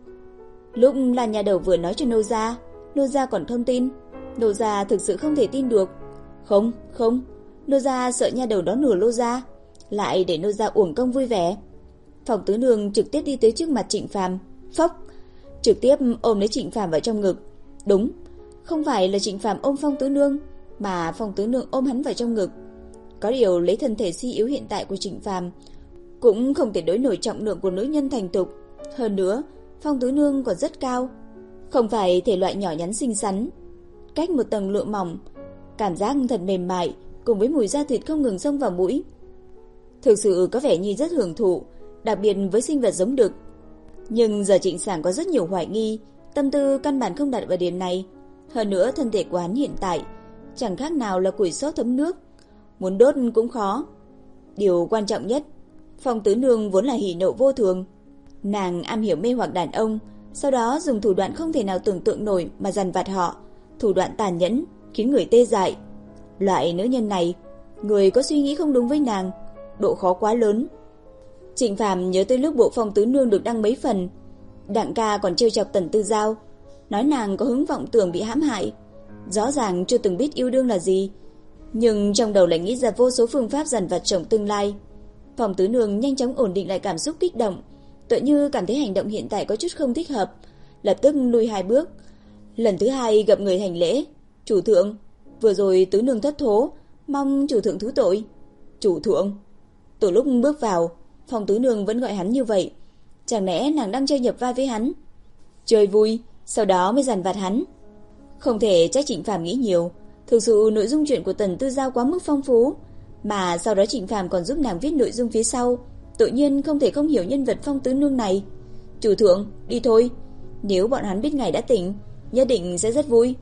Lúc Lan Nha Đầu vừa nói cho Nô gia, Nô gia còn không tin. Nô gia thực sự không thể tin được. Không, không, Nô gia sợ Nha Đầu đó nửa Nô gia, lại để Nô gia uổng công vui vẻ. Phong tứ nương trực tiếp đi tới trước mặt Trịnh Phàm, phốc, trực tiếp ôm lấy Trịnh Phàm vào trong ngực. Đúng, không phải là Trịnh Phàm ôm Phong tứ nương, mà Phong tứ nương ôm hắn vào trong ngực. Có điều lấy thân thể suy yếu hiện tại của Trịnh Phàm cũng không thể đối nổi trọng lượng của nữ nhân thành thục. Hơn nữa, Phong tứ nương còn rất cao, không phải thể loại nhỏ nhắn xinh xắn, cách một tầng lụa mỏng, cảm giác thật mềm mại, cùng với mùi da thịt không ngừng xông vào mũi. Thực sự có vẻ như rất hưởng thụ, đặc biệt với sinh vật giống đực. Nhưng giờ Trịnh Sảng có rất nhiều hoài nghi, tâm tư căn bản không đặt vào điểm này. Hơn nữa thân thể của hắn hiện tại chẳng khác nào là củi sốt thấm nước, muốn đốt cũng khó. Điều quan trọng nhất, Phong tứ nương vốn là hỉ nộ vô thường. Nàng am hiểu mê hoặc đàn ông, sau đó dùng thủ đoạn không thể nào tưởng tượng nổi mà dằn vặt họ, thủ đoạn tàn nhẫn khiến người tê dại. Loại nữ nhân này, người có suy nghĩ không đúng với nàng, độ khó quá lớn. Trịnh Phàm nhớ tới lúc bộ Phong tứ nương được đăng mấy phần, Đặng ca còn trêu chọc Tần Tư Giao, nói nàng có hứng vọng tưởng bị hãm hại. Rõ ràng chưa từng biết yêu đương là gì, nhưng trong đầu lại nghĩ ra vô số phương pháp dằn vặt chồng tương lai. Phong tứ nương nhanh chóng ổn định lại cảm xúc kích động, tựa như cảm thấy hành động hiện tại có chút không thích hợp, lập tức lùi hai bước. Lần thứ hai gặp người hành lễ. Chủ thượng, vừa rồi tứ nương thất thố, mong chủ thượng thứ tội. Chủ thượng. Từ lúc bước vào, Phong tứ nương vẫn gọi hắn như vậy. Chẳng lẽ nàng đang chơi nhập vai với hắn, chơi vui, sau đó mới dằn vặt hắn? Không thể trách Trịnh Phàm nghĩ nhiều. Thực sự nội dung chuyện của Tần Tư Giao quá mức phong phú, mà sau đó Trịnh Phàm còn giúp nàng viết nội dung phía sau, tự nhiên không thể không hiểu nhân vật Phong tứ nương này. Chủ thượng, đi thôi. Nếu bọn hắn biết ngài đã tỉnh, nhất định sẽ rất vui.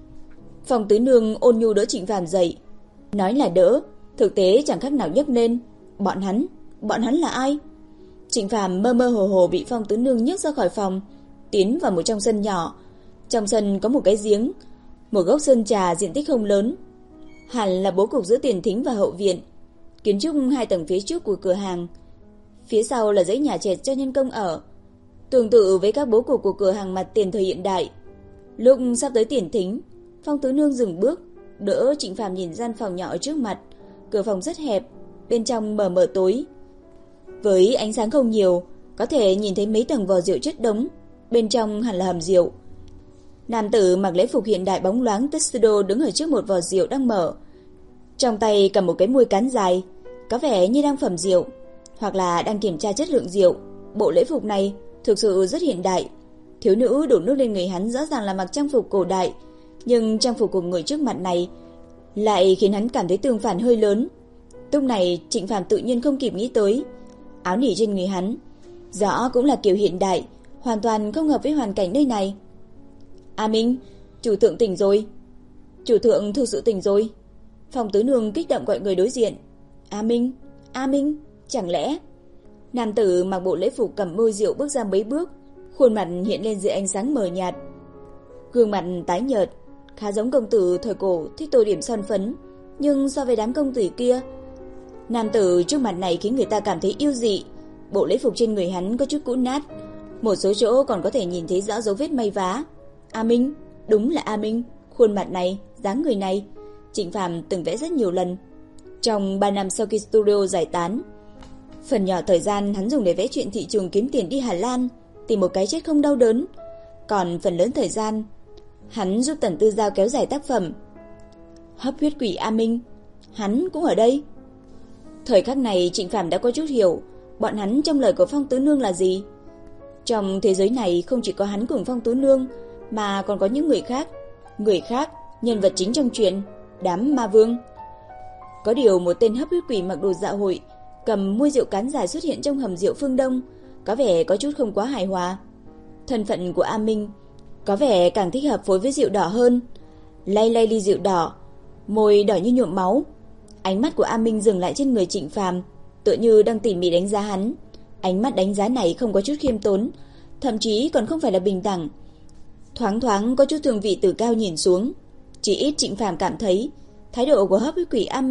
Phong tứ nương ôn nhu đỡ Trịnh Phàm dậy. Nói là đỡ, thực tế chẳng khác nào nhấc lên. Bọn hắn, bọn hắn là ai? Trịnh Phàm mơ mơ hồ hồ bị Phong tứ nương nhấc ra khỏi phòng, tiến vào một trong sân nhỏ. Trong sân có một cái giếng, một gốc sơn trà diện tích không lớn, hẳn là bố cục giữa tiền thính và hậu viện. Kiến trúc hai tầng phía trước của cửa hàng, phía sau là dãy nhà trệt cho nhân công ở, tương tự với các bố cục của cửa hàng mặt tiền thời hiện đại. Lúc sắp tới tiền thính, Phong tứ nương dừng bước, đỡ Trịnh Phàm nhìn gian phòng nhỏ ở trước mặt. Cửa phòng rất hẹp, bên trong mờ mờ tối, với ánh sáng không nhiều, có thể nhìn thấy mấy tầng vò rượu chất đống, bên trong hẳn là hầm rượu. Nam tử mặc lễ phục hiện đại bóng loáng tuxedo đứng ở trước một vò rượu đang mở, trong tay cầm một cái muôi cán dài, có vẻ như đang phẩm rượu, hoặc là đang kiểm tra chất lượng rượu. Bộ lễ phục này thực sự rất hiện đại. Thiếu nữ đổ nước lên người hắn rõ ràng là mặc trang phục cổ đại, nhưng trang phục của người trước mặt này lại khiến hắn cảm thấy tương phản hơi lớn. Lúc này Trịnh Phàm tự nhiên không kịp nghĩ tới, áo nỉ trên người hắn rõ cũng là kiểu hiện đại, hoàn toàn không hợp với hoàn cảnh nơi này. A Minh, chủ thượng tỉnh rồi. Chủ thượng thực sự tỉnh rồi. Phong tứ nương kích động gọi người đối diện. A Minh, A Minh, chẳng lẽ? Nam tử mặc bộ lễ phục cầm môi rượu bước ra mấy bước, khuôn mặt hiện lên dưới ánh sáng mờ nhạt, gương mặt tái nhợt, khá giống công tử thời cổ thích tô điểm son phấn, nhưng so với đám công tử kia, nam tử trước mặt này khiến người ta cảm thấy yêu dị. Bộ lễ phục trên người hắn có chút cũ nát, một số chỗ còn có thể nhìn thấy rõ dấu vết may vá. A Minh, đúng là A Minh, khuôn mặt này, dáng người này, Trịnh Phàm từng vẽ rất nhiều lần. Trong ba năm sau khi studio giải tán, phần nhỏ thời gian hắn dùng để vẽ chuyện thị trường kiếm tiền đi Hà Lan, tìm một cái chết không đau đớn. Còn phần lớn thời gian, hắn giúp Tần Tư Giao kéo dài tác phẩm. Hấp huyết quỷ A Minh, hắn cũng ở đây. Thời khắc này Trịnh Phàm đã có chút hiểu bọn hắn trong lời của Phong tứ nương là gì. Trong thế giới này không chỉ có hắn cùng Phong tứ nương, mà còn có những người khác. Người khác, nhân vật chính trong chuyện, đám ma vương. Có điều một tên hấp huyết quỷ mặc đồ dạ hội, cầm muôi rượu cán dài xuất hiện trong hầm rượu phương Đông, có vẻ có chút không quá hài hòa. Thân phận của A Minh có vẻ càng thích hợp phối với rượu đỏ hơn. Lay lay ly rượu đỏ, môi đỏ như nhuộm máu. Ánh mắt của A Minh dừng lại trên người Trịnh Phàm, tựa như đang tỉ mỉ đánh giá hắn. Ánh mắt đánh giá này không có chút khiêm tốn, thậm chí còn không phải là bình đẳng, thoáng thoáng có chút thương vị từ cao nhìn xuống. Chỉ ít Trịnh Phàm cảm thấy thái độ của hấp huyết quỷ A Minh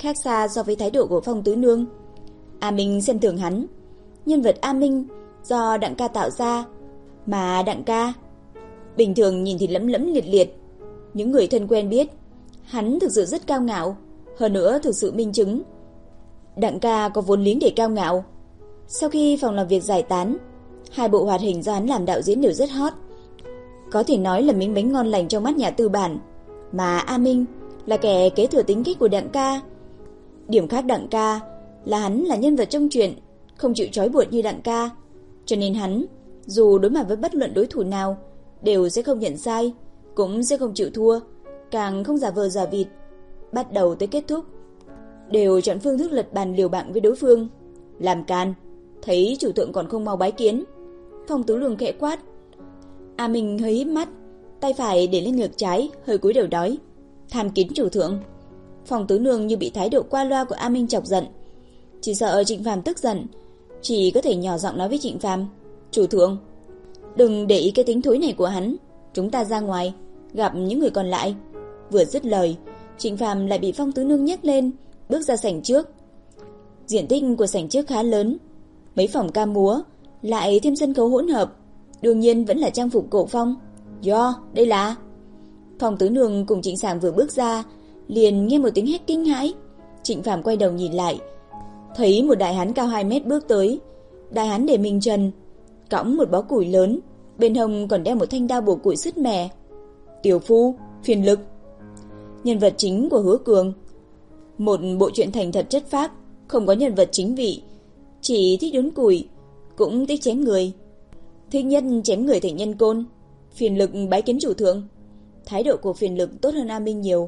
khác xa so với thái độ của Phong Tứ Nương. A Minh xem thường hắn. Nhân vật A Minh do Đặng ca tạo ra, mà Đặng ca bình thường nhìn thì lẫm lẫm liệt liệt. Những người thân quen biết, hắn thực sự rất cao ngạo, hơn nữa thực sự minh chứng Đặng ca có vốn liếng để cao ngạo. Sau khi phòng làm việc giải tán, hai bộ hoạt hình do hắn làm đạo diễn đều rất hot, có thể nói là miếng bánh ngon lành trong mắt nhà tư bản. Mà A Minh là kẻ kế thừa tính cách của Đặng ca. Điểm khác Đặng ca là hắn là nhân vật trong truyện, không chịu trói buộc như Đặng ca, cho nên hắn dù đối mặt với bất luận đối thủ nào đều sẽ không nhận sai, cũng sẽ không chịu thua, càng không giả vờ giả vịt. Bắt đầu tới kết thúc đều chọn phương thức lật bàn liều mạng với đối phương. Làm can, thấy chủ thượng còn không mau bái kiến. Phong Tứ Nương khẽ quát. A Minh hơi híp mắt, tay phải để lên ngực trái, hơi cúi đầu nói: tham kiến chủ thượng. Phong Tứ Nương như bị thái độ qua loa của A Minh chọc giận, chỉ sợ Trịnh Phàm tức giận, chỉ có thể nhỏ giọng nói với Trịnh Phàm: chủ thượng, đừng để ý cái tính thối này của hắn, chúng ta ra ngoài gặp những người còn lại. Vừa dứt lời, Trịnh Phàm lại bị Phong Tứ Nương nhấc lên, bước ra sảnh trước. Diện tích của sảnh trước khá lớn, mấy phòng ca múa, lại thêm sân khấu hỗn hợp, đương nhiên vẫn là trang phục cổ phong. Do, đây là... Phong Tứ Nương cùng Trịnh Sảng vừa bước ra, liền nghe một tiếng hét kinh hãi. Trịnh Phàm quay đầu nhìn lại, thấy một đại hán cao hai mét bước tới. Đại hán để mình trần, cõng một bó củi lớn, bên hông còn đeo một thanh đao bổ củi sứt mẻ. Tiểu phu, phiền lực. Nhân vật chính của Hứa Cường. Một bộ truyện thành thật chất phác, không có nhân vật chính vị, chỉ thích đốn củi, cũng thích chém người. Thích nhất chém người thành nhân côn. Phiền lực bái kiến chủ thượng. Thái độ của phiền lực tốt hơn A Minh nhiều,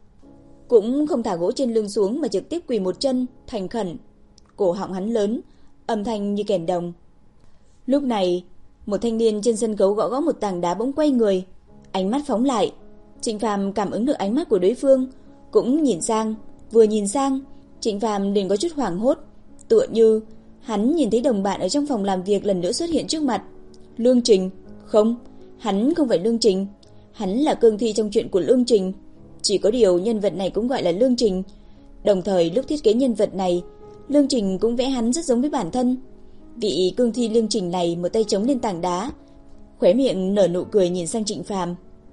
cũng không thả gỗ trên lưng xuống mà trực tiếp quỳ một chân, thành khẩn. Cổ họng hắn lớn, âm thanh như kèn đồng. Lúc này, một thanh niên trên sân khấu gõ gõ một tảng đá bỗng quay người, ánh mắt phóng lại. Trịnh Phàm cảm ứng được ánh mắt của đối phương, cũng nhìn sang. Vừa nhìn sang, Trịnh Phàm liền có chút hoảng hốt, tựa như hắn nhìn thấy đồng bạn ở trong phòng làm việc lần nữa xuất hiện trước mặt. Lương Trình? Không, hắn không phải Lương Trình, hắn là cương thi trong chuyện của Lương Trình. Chỉ có điều nhân vật này cũng gọi là Lương Trình. Đồng thời lúc thiết kế nhân vật này, Lương Trình cũng vẽ hắn rất giống với bản thân. Vị cương thi Lương Trình này một tay chống lên tảng đá, khóe miệng nở nụ cười nhìn sang Trịnh Phàm.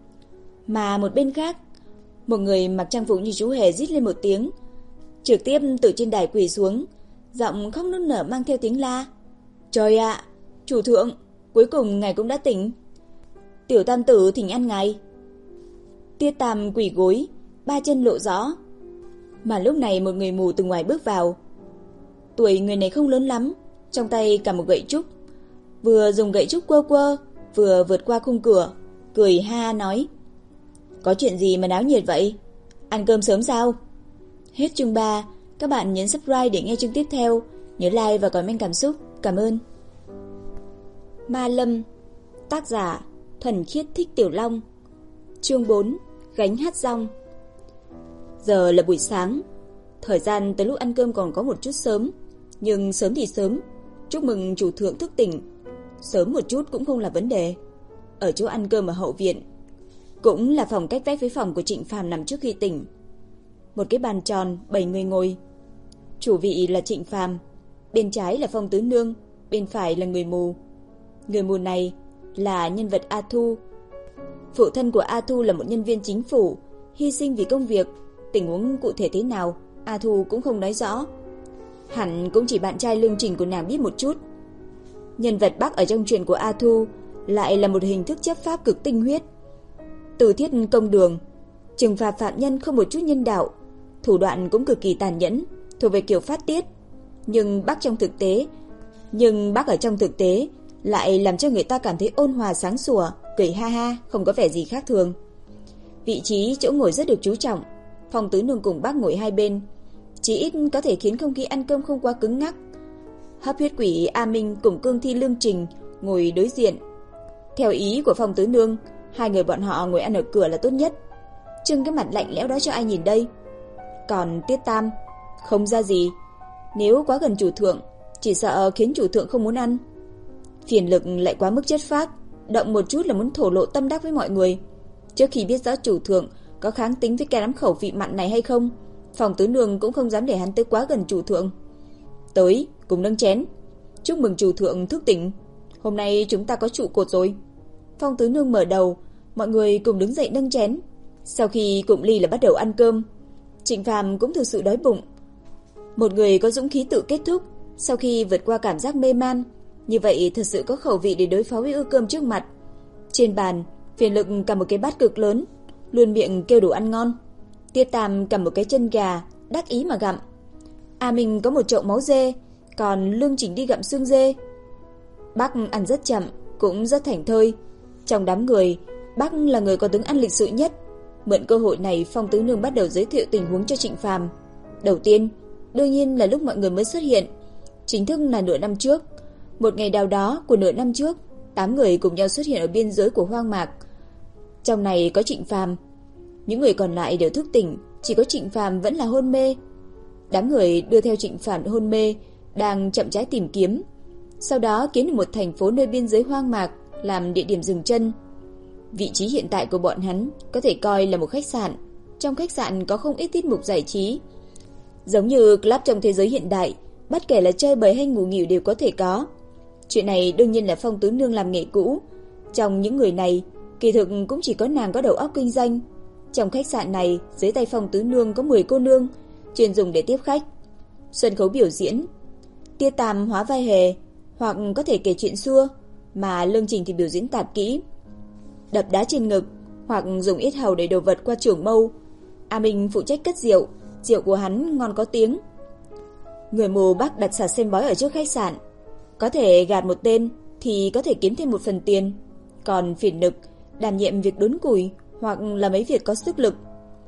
Mà một bên khác, một người mặc trang phục như chú hề rít lên một tiếng, trực tiếp từ trên đài quỳ xuống, giọng khóc nức nở mang theo tiếng la. Trời ạ, chủ thượng, cuối cùng ngài cũng đã tỉnh. Tiểu tam tử thỉnh ăn ngài. Tiết Tam quỳ gối, ba chân lộ rõ. Mà lúc này một người mù từ ngoài bước vào. Tuổi người này không lớn lắm, trong tay cầm một gậy trúc, vừa dùng gậy trúc quơ quơ, vừa vượt qua khung cửa, cười ha nói: có chuyện gì mà náo nhiệt vậy? Ăn cơm sớm sao? Hết chương ba, các bạn nhấn subscribe để nghe chương tiếp theo, nhớ like và comment cảm xúc. Cảm ơn. Ma Lâm, tác giả Thuần Khiết Thích Tiểu Long. Chương bốn, gánh hát rong. Giờ là buổi sáng, thời gian tới lúc ăn cơm còn có một chút sớm, nhưng sớm thì sớm, chúc mừng chủ thượng thức tỉnh, sớm một chút cũng không là vấn đề. Ở chỗ ăn cơm ở hậu viện, cũng là phòng cách vách với phòng của Trịnh Phàm nằm trước khi tỉnh. Một cái bàn tròn, bảy người ngồi. Chủ vị là Trịnh Phàm, bên trái là Phong Tứ Nương, bên phải là người mù. Người mù này là nhân vật A Thu. Phụ thân của A Thu là một nhân viên chính phủ, hy sinh vì công việc. Tình huống cụ thể thế nào, A Thu cũng không nói rõ. Hẳn cũng chỉ bạn trai Lương Trình của nàng biết một chút. Nhân vật Bắc ở trong truyện của A Thu lại là một hình thức chấp pháp cực tinh huyết. Từ thiết công đường, trừng phạt phạm nhân không một chút nhân đạo, thủ đoạn cũng cực kỳ tàn nhẫn, thuộc về kiểu phát tiết. Nhưng Bắc trong thực tế, nhưng Bắc ở trong thực tế lại làm cho người ta cảm thấy ôn hòa sáng sủa, cười ha ha, không có vẻ gì khác thường. Vị trí chỗ ngồi rất được chú trọng. Phong Tứ Nương cùng Bắc ngồi hai bên, chỉ ít có thể khiến không khí ăn cơm không quá cứng ngắc. Hấp huyết quỷ A Minh cùng cương thi Lương Trình ngồi đối diện. Theo ý của Phong Tứ Nương, hai người bọn họ ngồi ăn ở cửa là tốt nhất, trưng cái mặt lạnh lẽo đó cho ai nhìn đây. Còn Tiết Tam, không ra gì, nếu quá gần chủ thượng, chỉ sợ khiến chủ thượng không muốn ăn. Phiền lực lại quá mức chất phác, động một chút là muốn thổ lộ tâm đắc với mọi người. Trước khi biết rõ chủ thượng có kháng tính với cái đám khẩu vị mặn này hay không, Phong tứ nương cũng không dám để hắn tới quá gần chủ thượng. Tới, cùng nâng chén. Chúc mừng chủ thượng thức tỉnh. Hôm nay chúng ta có trụ cột rồi. Phong tứ nương mở đầu, mọi người cùng đứng dậy nâng chén. Sau khi cụm ly là bắt đầu ăn cơm. Trịnh Phàm cũng thực sự đói bụng. Một người có dũng khí tự kết thúc, sau khi vượt qua cảm giác mê man, như vậy thật sự có khẩu vị để đối phó với ư cơm trước mặt. Trên bàn, Phiền Lực cầm một cái bát cực lớn, luôn miệng kêu đồ ăn ngon. Tiết Tam cầm một cái chân gà, đắc ý mà gặm. A Minh có một chậu máu dê, còn Lương Trình đi gặm xương dê. Bác ăn rất chậm, cũng rất thảnh thơi. Trong đám người, bác là người có tướng ăn lịch sự nhất. Mượn cơ hội này, Phong tứ nương bắt đầu giới thiệu tình huống cho Trịnh Phàm. Đầu tiên, đương nhiên là lúc mọi người mới xuất hiện, chính thức là nửa năm trước. Một ngày nào đó của nửa năm trước, tám người cùng nhau xuất hiện ở biên giới của hoang mạc. Trong này có Trịnh Phàm, những người còn lại đều thức tỉnh, chỉ có Trịnh Phàm vẫn là hôn mê. Đám người đưa theo Trịnh Phàm hôn mê, đang chậm rãi tìm kiếm. Sau đó kiếm được một thành phố nơi biên giới hoang mạc làm địa điểm dừng chân. Vị trí hiện tại của bọn hắn có thể coi là một khách sạn. Trong khách sạn có không ít tiết mục giải trí, giống như club trong thế giới hiện đại, bất kể là chơi bời hay ngủ nghỉ đều có thể có. Chuyện này đương nhiên là Phong tứ nương làm nghề cũ. Trong những người này, kỳ thực cũng chỉ có nàng có đầu óc kinh doanh. Trong khách sạn này, dưới tay Phong tứ nương có mười cô nương, chuyên dùng để tiếp khách. Sân khấu biểu diễn, Tia Tam hóa vai hề, hoặc có thể kể chuyện xưa, mà Lương Trình thì biểu diễn tạp kỹ, đập đá trên ngực, hoặc dùng yết hầu để đồ vật qua trưởng mâu. A Minh phụ trách cất rượu, rượu của hắn ngon có tiếng. Người mù Bắc đặt sạp xem bói ở trước khách sạn, có thể gạt một tên thì có thể kiếm thêm một phần tiền. Còn Phiền Lực đảm nhiệm việc đốn củi hoặc là mấy việc có sức lực.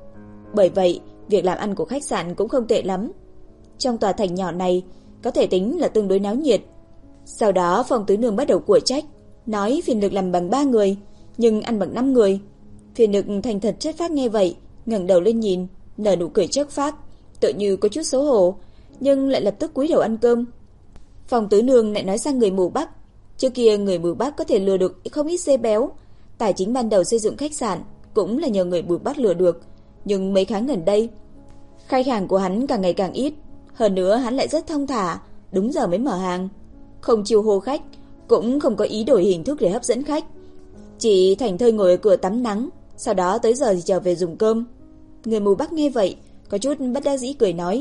Bởi vậy, việc làm ăn của khách sạn cũng không tệ lắm. Trong tòa thành nhỏ này có thể tính là tương đối náo nhiệt. Sau đó Phong tứ nương bắt đầu của trách, nói Phiền Lực làm bằng ba người, nhưng ăn bằng năm người. Phiền Lực thành thật chất phác nghe vậy, ngẩng đầu lên nhìn, nở nụ cười chất phác, tựa như có chút xấu hổ, nhưng lại lập tức cúi đầu ăn cơm. Phong tứ nương lại nói sang người mù Bắc. Trước kia người mù Bắc có thể lừa được không ít dê béo. Tài chính ban đầu xây dựng khách sạn cũng là nhờ người mù Bắc lừa được. Nhưng mấy tháng gần đây, khách hàng của hắn càng ngày càng ít. Hơn nữa hắn lại rất thông thả, đúng giờ mới mở hàng, không chiêu hô khách, cũng không có ý đổi hình thức để hấp dẫn khách. Chỉ thảnh thơi ngồi ở cửa tắm nắng, sau đó tới giờ thì trở về dùng cơm. Người mù Bắc nghe vậy, có chút bất đắc dĩ cười nói: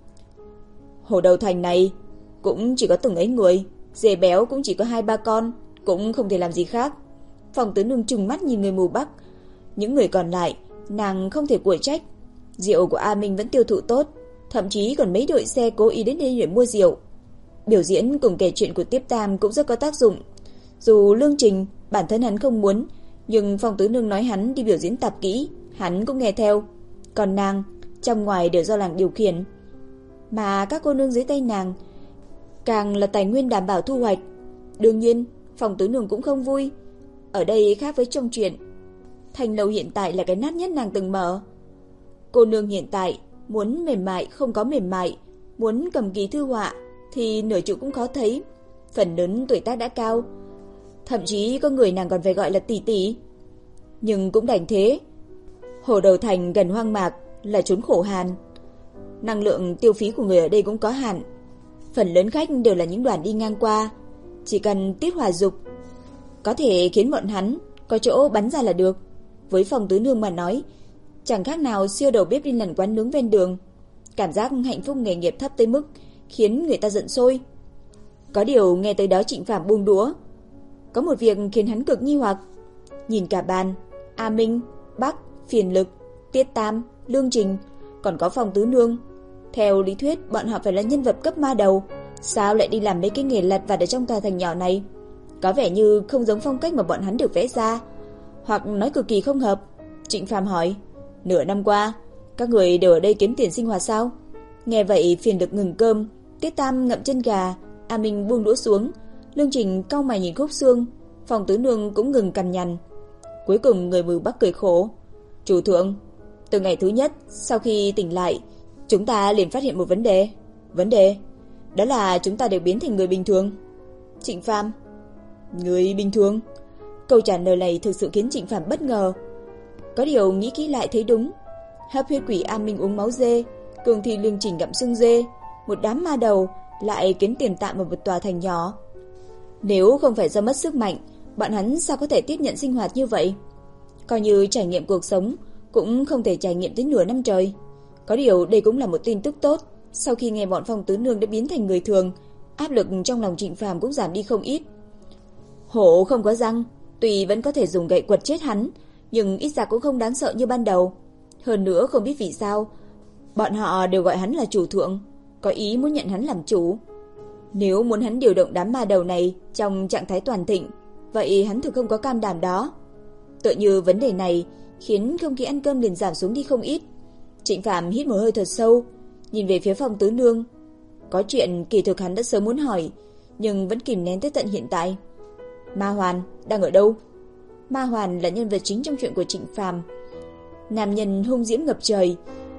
Hồ Đầu Thành này cũng chỉ có từng ấy người, dê béo cũng chỉ có hai ba con, cũng không thể làm gì khác. Phong tứ nương trừng mắt nhìn người mù Bắc. Những người còn lại nàng không thể quở trách. Rượu của A Minh vẫn tiêu thụ tốt, thậm chí còn mấy đội xe cố ý đến đây để mua rượu. Biểu diễn cùng kể chuyện của Tiếp Tam cũng rất có tác dụng. Dù Lương Trình bản thân hắn không muốn, nhưng Phong tứ nương nói hắn đi biểu diễn tạp kỹ, hắn cũng nghe theo. Còn nàng, trong ngoài đều do nàng điều khiển. Mà các cô nương dưới tay nàng càng là tài nguyên đảm bảo thu hoạch. Đương nhiên, Phong tứ nương cũng không vui. Ở đây khác với trong chuyện, thành lầu hiện tại là cái nát nhất nàng từng mở. Cô nương hiện tại muốn mềm mại không có mềm mại, muốn cầm kỳ thư họa thì nửa chữ cũng khó thấy. Phần lớn tuổi tác đã cao, thậm chí có người nàng còn phải gọi là tỷ tỷ. Nhưng cũng đành thế. Hồ Đầu Thành gần hoang mạc là chốn khổ hàn, năng lượng tiêu phí của người ở đây cũng có hạn. Phần lớn khách đều là những đoàn đi ngang qua, chỉ cần tiết hỏa dục có thể khiến bọn hắn có chỗ bắn ra là được. Với Phong tứ nương mà nói, chẳng khác nào siêu đầu bếp đi lần quán nướng ven đường. Cảm giác hạnh phúc nghề nghiệp thấp tới mức khiến người ta giận sôi. Có điều nghe tới đó Trịnh Phàm buông đũa. Có một việc khiến hắn cực nghi hoặc. Nhìn cả bàn, A Minh, Bắc, Phiền Lực, Tiết Tam, Lương Trình, còn có Phong tứ nương. Theo lý thuyết bọn họ phải là nhân vật cấp ma đầu, sao lại đi làm mấy cái nghề lặt vặt ở trong tòa thành nhỏ này? Có vẻ như không giống phong cách mà bọn hắn được vẽ ra, hoặc nói cực kỳ không hợp. Trịnh Phàm hỏi: Nửa năm qua các người đều ở đây kiếm tiền sinh hoạt sao? Nghe vậy Phiền Lực ngừng cơm, Tiết Tam ngậm chân gà, A Minh buông đũa xuống, Lương Trình cau mày nhìn khúc xương, Phong tứ nương cũng ngừng cằn nhằn. Cuối cùng người mù Bắc cười khổ: Chủ thượng, từ ngày thứ nhất sau khi tỉnh lại, chúng ta liền phát hiện một vấn đề. Vấn đề? Đó là chúng ta đều biến thành người bình thường. Trịnh Phàm: Người bình thường? Câu trả lời này thực sự khiến Trịnh Phàm bất ngờ. Có điều nghĩ kỹ lại thấy đúng. Hấp huyết quỷ A Minh uống máu dê, Cương thi lương chỉnh gặm xương dê, một đám ma đầu lại kiến tiền tạm ở một tòa thành nhỏ. Nếu không phải do mất sức mạnh, bọn hắn sao có thể tiếp nhận sinh hoạt như vậy? Coi như trải nghiệm cuộc sống, cũng không thể trải nghiệm tới nửa năm trời. Có điều đây cũng là một tin tức tốt. Sau khi nghe bọn Phong Tứ Nương đã biến thành người thường, áp lực trong lòng Trịnh Phàm cũng giảm đi không ít. Hổ không có răng, tuy vẫn có thể dùng gậy quật chết hắn, nhưng ít ra cũng không đáng sợ như ban đầu. Hơn nữa không biết vì sao, bọn họ đều gọi hắn là chủ thượng, có ý muốn nhận hắn làm chủ. Nếu muốn hắn điều động đám ma đầu này trong trạng thái toàn thịnh, vậy hắn thực không có cam đảm đó. Tựa như vấn đề này khiến không khí ăn cơm liền giảm xuống đi không ít. Trịnh Phàm hít một hơi thật sâu, nhìn về phía Phong Tứ Nương. Có chuyện kỳ thực hắn đã sớm muốn hỏi, nhưng vẫn kìm nén tới tận hiện tại. Ma Hoàn đang ở đâu? Ma Hoàn là nhân vật chính trong chuyện của Trịnh Phàm. Nam nhân hung diễm ngập trời,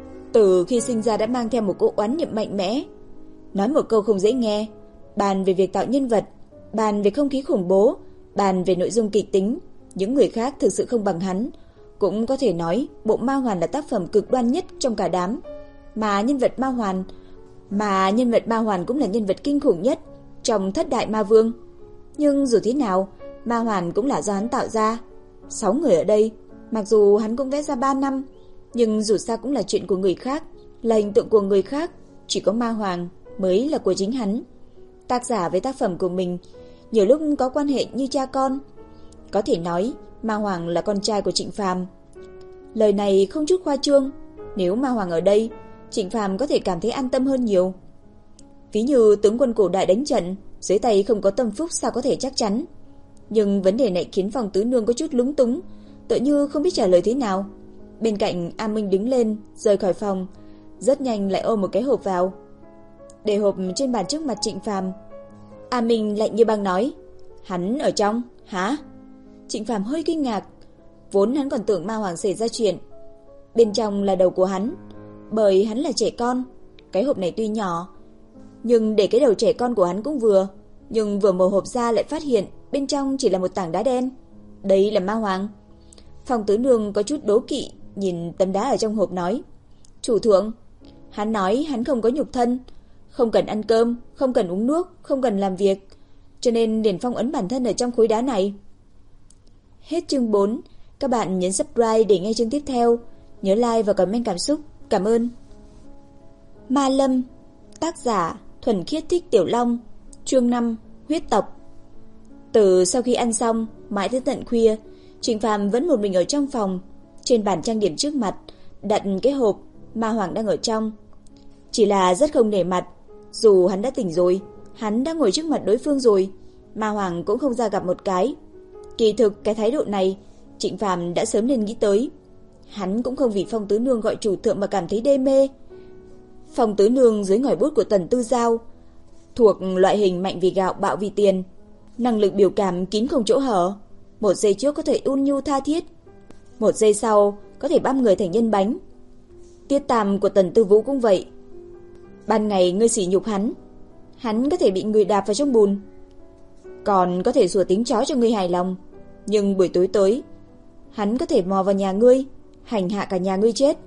từ khi sinh ra đã mang theo một cỗ oán niệm mạnh mẽ. Nói một câu không dễ nghe, bàn về việc tạo nhân vật, bàn về không khí khủng bố, bàn về nội dung kịch tính, những người khác thực sự không bằng hắn. Cũng có thể nói bộ Ma Hoàn là tác phẩm cực đoan nhất trong cả đám. Mà nhân vật Ma Hoàn Mà nhân vật Ma Hoàn cũng là nhân vật kinh khủng nhất trong thất đại ma vương. Nhưng dù thế nào, Ma Hoàn cũng là do hắn tạo ra. Sáu người ở đây, mặc dù hắn cũng vẽ ra ba năm, nhưng dù sao cũng là chuyện của người khác, là hình tượng của người khác. Chỉ có Ma Hoàng mới là của chính hắn. Tác giả với tác phẩm của mình nhiều lúc có quan hệ như cha con. Có thể nói Ma Hoàng là con trai của Trịnh Phàm. Lời này không chút khoa trương. Nếu Ma Hoàng ở đây, Trịnh Phàm có thể cảm thấy an tâm hơn nhiều. Ví như tướng quân cổ đại đánh trận, dưới tay không có tâm phúc sao có thể chắc chắn. Nhưng vấn đề này khiến Phong Tứ Nương có chút lúng túng, tựa như không biết trả lời thế nào. Bên cạnh A Minh đứng lên, rời khỏi phòng, rất nhanh lại ôm một cái hộp vào, để hộp trên bàn trước mặt Trịnh Phàm. A Minh lạnh như băng nói: "Hắn ở trong, hả?" Trịnh Phàm hơi kinh ngạc, vốn hắn còn tưởng Ma Hoàng xảy ra chuyện. Bên trong là đầu của hắn, bởi hắn là trẻ con. Cái hộp này tuy nhỏ, nhưng để cái đầu trẻ con của hắn cũng vừa. Nhưng vừa mở hộp ra lại phát hiện bên trong chỉ là một tảng đá đen. Đây là Ma Hoàng. Phong Tứ Nương có chút đố kỵ nhìn tấm đá ở trong hộp nói: "Chủ thượng, hắn nói hắn không có nhục thân, không cần ăn cơm, không cần uống nước, không cần làm việc, cho nên liền phong ấn bản thân ở trong khối đá này." Hết chương bốn. Các bạn nhấn subscribe để nghe chương tiếp theo. Nhớ like và comment cảm xúc. Cảm ơn. Ma Lâm. Tác giả Thuần Khiết Thích Tiểu Long. Chương năm. Huyết tộc. Từ sau khi ăn xong, mãi tới tận khuya, Trịnh Phàm vẫn một mình ở trong phòng. Trên bàn trang điểm trước mặt đặt cái hộp Ma Hoàng đang ở trong. Chỉ là rất không nể mặt, dù hắn đã tỉnh rồi, hắn đã ngồi trước mặt đối phương rồi, Ma Hoàng cũng không ra gặp một cái. Kỳ thực cái thái độ này Trịnh Phàm đã sớm nên nghĩ tới. Hắn cũng không vì Phong Tứ Nương gọi chủ thượng mà cảm thấy đê mê. Phong Tứ Nương dưới ngòi bút của Tần Tư Giao, thuộc loại hình mạnh vì gạo bạo vì tiền, năng lực biểu cảm kín không chỗ hở. Một giây trước có thể ôn nhu tha thiết, một giây sau có thể băm người thành nhân bánh. Tiết Tam của Tần Tư Vũ cũng vậy. Ban ngày ngươi sỉ nhục hắn, hắn có thể bị người đạp vào trong bùn, còn có thể sủa tính chó cho ngươi hài lòng. Nhưng buổi tối tới, hắn có thể mò vào nhà ngươi, hành hạ cả nhà ngươi chết.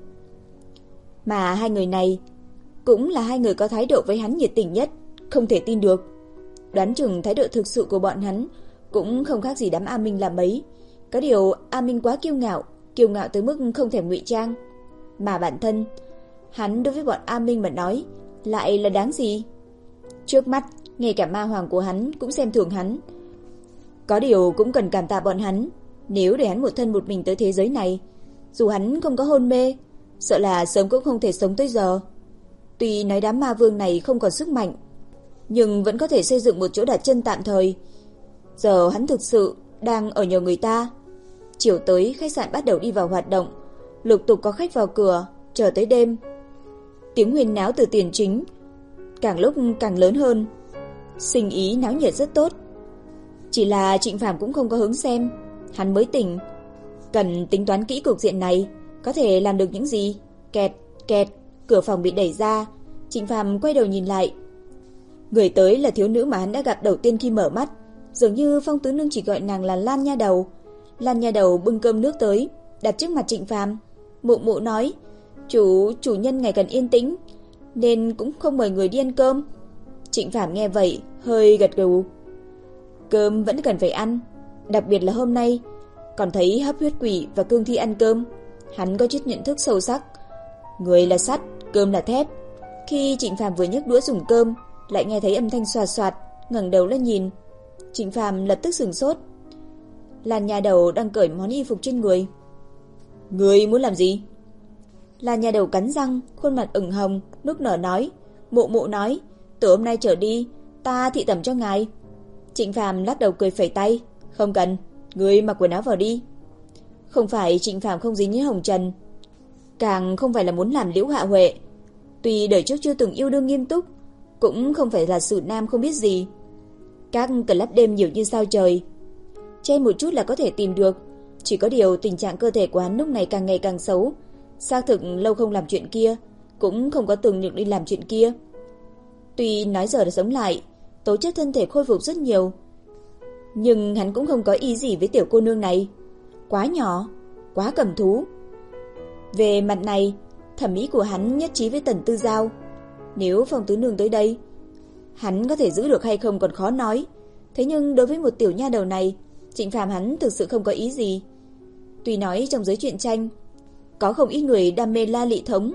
Mà hai người này cũng là hai người có thái độ với hắn nhiệt tình nhất, không thể tin được. Đoán chừng thái độ thực sự của bọn hắn cũng không khác gì đám A Minh là mấy. Có điều A Minh quá kiêu ngạo, kiêu ngạo tới mức không thể ngụy trang. Mà bản thân hắn đối với bọn A Minh mà nói lại là đáng gì. Trước mắt ngay cả Ma Hoàng của hắn cũng xem thường hắn. Có điều cũng cần cảm tạ bọn hắn. Nếu để hắn một thân một mình tới thế giới này, dù hắn không có hôn mê, sợ là sớm cũng không thể sống tới giờ. Tuy nói đám ma vương này không còn sức mạnh, nhưng vẫn có thể xây dựng một chỗ đặt chân tạm thời. Giờ hắn thực sự đang ở nhờ người ta. Chiều tới khách sạn bắt đầu đi vào hoạt động, lục tục có khách vào cửa, chờ tới đêm. Tiếng huyên náo từ tiền chính càng lúc càng lớn hơn, sinh ý náo nhiệt rất tốt. Chỉ là Trịnh Phàm cũng không có hứng xem. Hắn mới tỉnh, cần tính toán kỹ cục diện này có thể làm được những gì. Kẹt, kẹt, cửa phòng bị đẩy ra. Trịnh Phàm quay đầu nhìn lại. Người tới là thiếu nữ mà hắn đã gặp đầu tiên khi mở mắt. Dường như Phong Tứ Nương chỉ gọi nàng là Lan Nha Đầu. Lan Nha Đầu bưng cơm nước tới, đặt trước mặt Trịnh Phàm. Mụ mụ nói: Chủ, chủ nhân ngài cần yên tĩnh, nên cũng không mời người đi ăn cơm. Trịnh Phàm nghe vậy, hơi gật gù. Cơm vẫn cần phải ăn, đặc biệt là hôm nay, còn thấy Hấp Huyết Quỷ và Cương Thi ăn cơm, hắn có chút nhận thức sâu sắc. Người là sắt, cơm là thép. Khi Trịnh Phàm vừa nhấc đũa dùng cơm, lại nghe thấy âm thanh xoạt xoạt, ngẩng đầu lên nhìn. Trịnh Phàm lập tức sửng sốt. Lan Nha Đầu đang cởi món y phục trên người. Người muốn làm gì? Lan Nha Đầu cắn răng, khuôn mặt ửng hồng, nức nở nói. Mụ mụ nói, từ hôm nay trở đi, ta thị tẩm cho ngài. Trịnh Phàm lắc đầu cười phẩy tay. Không cần, người mặc quần áo vào đi. Không phải Trịnh Phàm không dính với Hồng Trần, càng không phải là muốn làm Liễu Hạ Huệ. Tuy đời trước chưa từng yêu đương nghiêm túc, cũng không phải là xử nam không biết gì. Các club đêm nhiều như sao trời, che một chút là có thể tìm được. Chỉ có điều tình trạng cơ thể của hắn lúc này càng ngày càng xấu. Xác thực lâu không làm chuyện kia, cũng không có từng được đi làm chuyện kia. Tuy nói giờ đã sống lại, tố chất thân thể khôi phục rất nhiều, nhưng hắn cũng không có ý gì với tiểu cô nương này. Quá nhỏ, quá cầm thú. Về mặt này, thẩm mỹ của hắn nhất trí với Tần Tư Giao. Nếu Phong tứ nương tới đây, hắn có thể giữ được hay không còn khó nói. Thế nhưng đối với một tiểu nha đầu này, Trịnh Phàm hắn thực sự không có ý gì. Tuy nói trong giới truyện tranh có không ít người đam mê La Lị Thống,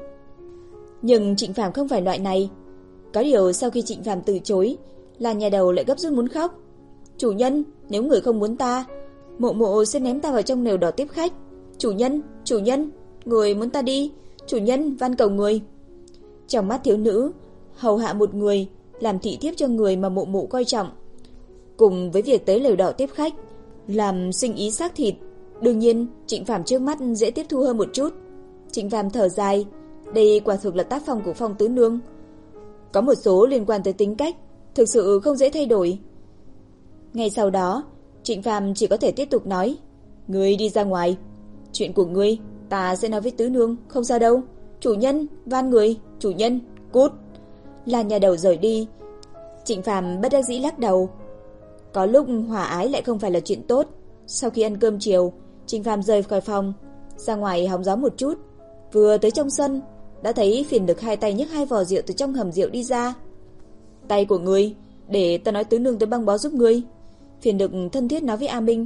nhưng Trịnh Phàm không phải loại này. Có điều sau khi Trịnh Phàm từ chối, Lan Nha Đầu lại gấp rút muốn khóc. Chủ nhân, nếu người không muốn ta, mộ mộ sẽ ném ta vào trong lều đỏ tiếp khách. Chủ nhân, chủ nhân, người muốn ta đi. Chủ nhân, van cầu người. Trong mắt thiếu nữ, hầu hạ một người, làm thị thiếp cho người mà mộ mộ coi trọng, cùng với việc tới lều đỏ tiếp khách, làm sinh ý xác thịt, đương nhiên Trịnh Phàm trước mắt dễ tiếp thu hơn một chút. Trịnh Phàm thở dài, đây quả thực là tác phong của Phong tứ nương. Có một số liên quan tới tính cách, thực sự không dễ thay đổi. Ngay sau đó, Trịnh Phàm chỉ có thể tiếp tục nói, ngươi đi ra ngoài. Chuyện của ngươi, ta sẽ nói với tứ nương, không sao đâu. Chủ nhân, van người, chủ nhân, cút. Lan Nha Đầu rời đi. Trịnh Phàm bất đắc dĩ lắc đầu. Có lúc hòa ái lại không phải là chuyện tốt. Sau khi ăn cơm chiều, Trịnh Phàm rời khỏi phòng, ra ngoài hóng gió một chút. Vừa tới trong sân, đã thấy Phiền Lực hai tay nhấc hai vò rượu từ trong hầm rượu đi ra. Tay của ngươi, để ta nói tứ nương tới băng bó giúp ngươi. Phiền Lực thân thiết nói với A Minh.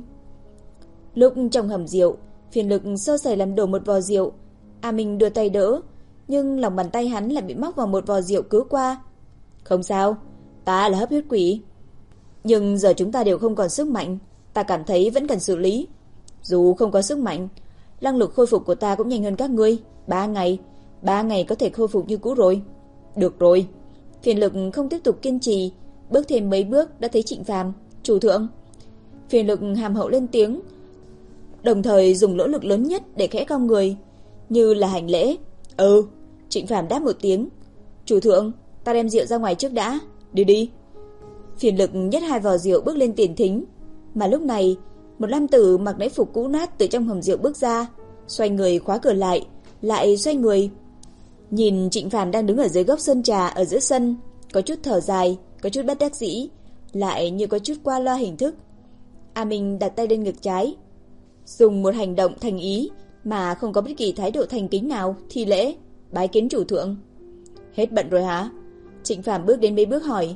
Lúc trong hầm rượu, Phiền Lực sơ sẩy làm đổ một vò rượu. A Minh đưa tay đỡ, nhưng lòng bàn tay hắn lại bị móc vào một vò rượu cứ qua. Không sao, ta là Hấp Huyết Quỷ, nhưng giờ chúng ta đều không còn sức mạnh, ta cảm thấy vẫn cần xử lý. Dù không có sức mạnh, năng lực khôi phục của ta cũng nhanh hơn các ngươi. Ba ngày, ba ngày có thể khôi phục như cũ rồi. Được rồi. Phiền Lực không tiếp tục kiên trì, bước thêm mấy bước đã thấy Trịnh Phàm. Chủ thượng. Phiền Lực hàm hậu lên tiếng, đồng thời dùng nỗ lực lớn nhất để khẽ cong người, như là hành lễ. Ừ. Trịnh Phàm đáp một tiếng. Chủ thượng, ta đem rượu ra ngoài trước đã. Đi đi. Phiền Lực nhét hai vò rượu bước lên tiền thính. Mà lúc này, một nam tử mặc lễ phục cũ nát từ trong hầm rượu bước ra, xoay người khóa cửa lại, lại xoay người, nhìn Trịnh Phàm đang đứng ở dưới gốc sơn trà ở giữa sân, có chút thở dài, có chút bất đắc dĩ, lại như có chút qua loa hình thức. A Minh đặt tay lên ngực trái, dùng một hành động thành ý mà không có bất kỳ thái độ thành kính nào, thi lễ, bái kiến chủ thượng. Hết bận rồi hả? Trịnh Phàm bước đến mấy bước hỏi.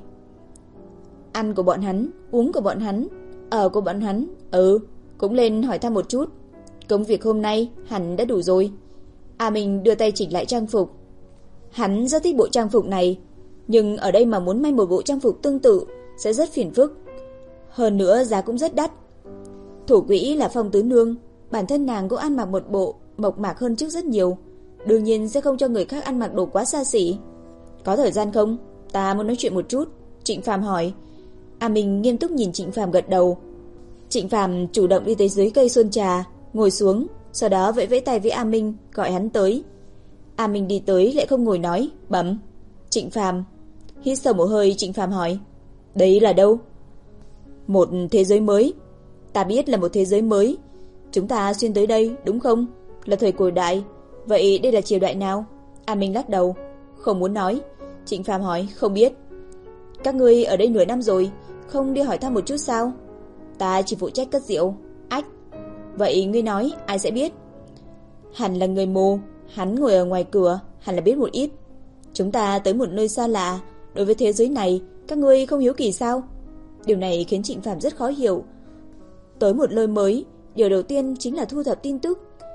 Ăn của bọn hắn, uống của bọn hắn, ở của bọn hắn, ừ, cũng lên hỏi thăm một chút. Công việc hôm nay hẳn đã đủ rồi. A Minh đưa tay chỉnh lại trang phục. Hắn rất thích bộ trang phục này, nhưng ở đây mà muốn may một bộ trang phục tương tự sẽ rất phiền phức. Hơn nữa giá cũng rất đắt. Thủ quỹ là Phong tứ nương, bản thân nàng cũng ăn mặc một bộ mộc mạc hơn trước rất nhiều, đương nhiên sẽ không cho người khác ăn mặc đồ quá xa xỉ. Có thời gian không? Ta muốn nói chuyện một chút. Trịnh Phàm hỏi. A Minh nghiêm túc nhìn Trịnh Phàm gật đầu. Trịnh Phàm chủ động đi tới dưới cây xuân trà, ngồi xuống, sau đó vẫy vẫy tay với A Minh, gọi hắn tới. A Minh đi tới lại không ngồi nói, bẩm. Trịnh Phàm. Hít sâu một hơi, Trịnh Phàm hỏi, đấy là đâu? Một thế giới mới. Ta biết là một thế giới mới. Chúng ta xuyên tới đây, đúng không? Là thời cổ đại. Vậy đây là triều đại nào? A Minh lắc đầu, không muốn nói. Trịnh Phàm hỏi, không biết. Các ngươi ở đây nửa năm rồi, không đi hỏi thăm một chút sao? Ta chỉ phụ trách cất rượu. Ách. Vậy ngươi nói ai sẽ biết? Hẳn là người mù, hắn ngồi ở ngoài cửa, hẳn là biết một ít. Chúng ta tới một nơi xa lạ, đối với thế giới này, các ngươi không hiếu kỳ sao? Điều này khiến Trịnh Phàm rất khó hiểu. Tới một nơi mới, điều đầu tiên chính là thu thập tin tức.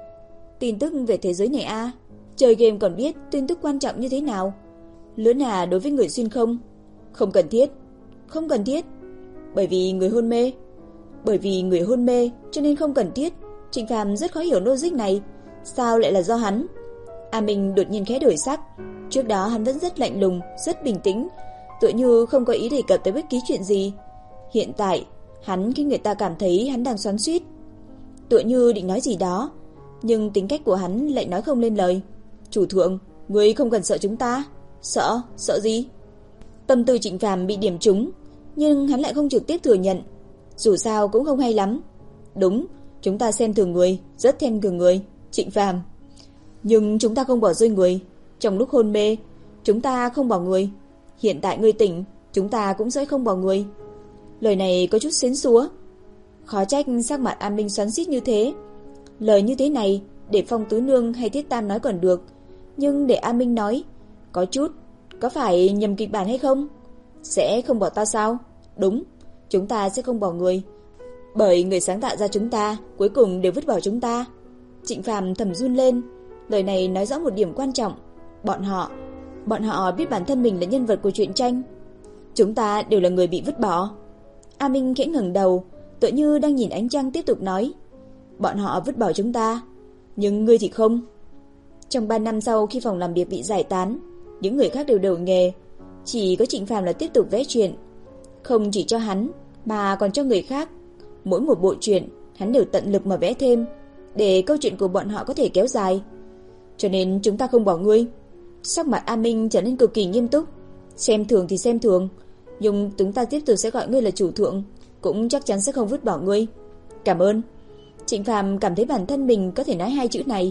Tin tức về thế giới này à? Chơi game còn biết tin tức quan trọng như thế nào? Lớn à đối với người xuyên không? Không cần thiết. Không cần thiết. Bởi vì người hôn mê. Bởi vì người hôn mê cho nên không cần thiết. Trịnh Phàm rất khó hiểu logic này. Sao lại là do hắn? A Minh đột nhiên khẽ đổi sắc. Trước đó hắn vẫn rất lạnh lùng, rất bình tĩnh, tựa như không có ý đề cập tới bất kỳ chuyện gì. Hiện tại, hắn khiến người ta cảm thấy hắn đang xoắn xuýt, tựa như định nói gì đó, nhưng tính cách của hắn lại nói không lên lời. Chủ thượng, ngươi không cần sợ chúng ta. Sợ? Sợ gì? Tâm tư Trịnh Phàm bị điểm trúng, nhưng hắn lại không trực tiếp thừa nhận. Dù sao cũng không hay lắm. Đúng, chúng ta xem thường người, rất xem thường người, Trịnh Phàm. Nhưng chúng ta không bỏ rơi người. Trong lúc hôn mê, chúng ta không bỏ người. Hiện tại ngươi tỉnh, chúng ta cũng sẽ không bỏ người. Lời này có chút xến xúa. Khó trách sắc mặt An Minh xoắn xít như thế. Lời như thế này để Phong Tứ Nương hay Thiết Tam nói còn được, nhưng để An Minh nói, có chút, có phải nhầm kịch bản hay không? Sẽ không bỏ ta sao? Đúng, chúng ta sẽ không bỏ người. Bởi người sáng tạo ra chúng ta cuối cùng đều vứt bỏ chúng ta. Trịnh Phàm thầm run lên. Lời này nói rõ một điểm quan trọng. Bọn họ, bọn họ biết bản thân mình là nhân vật của truyện tranh. Chúng ta đều là người bị vứt bỏ. A Minh khẽ ngẩng đầu, tựa như đang nhìn ánh trăng tiếp tục nói. Bọn họ vứt bỏ chúng ta, nhưng ngươi thì không. Trong ba năm sau khi phòng làm việc bị giải tán, những người khác đều đổi nghề, chỉ có Trịnh Phàm là tiếp tục vẽ truyện. Không chỉ cho hắn, mà còn cho người khác. Mỗi một bộ truyện, hắn đều tận lực mà vẽ thêm, để câu chuyện của bọn họ có thể kéo dài. Cho nên chúng ta không bỏ ngươi. Sắc mặt A Minh trở nên cực kỳ nghiêm túc. Xem thường thì xem thường, nhưng chúng ta tiếp tục sẽ gọi ngươi là chủ thượng, cũng chắc chắn sẽ không vứt bỏ ngươi. Cảm ơn. Trịnh Phàm cảm thấy bản thân mình có thể nói hai chữ này.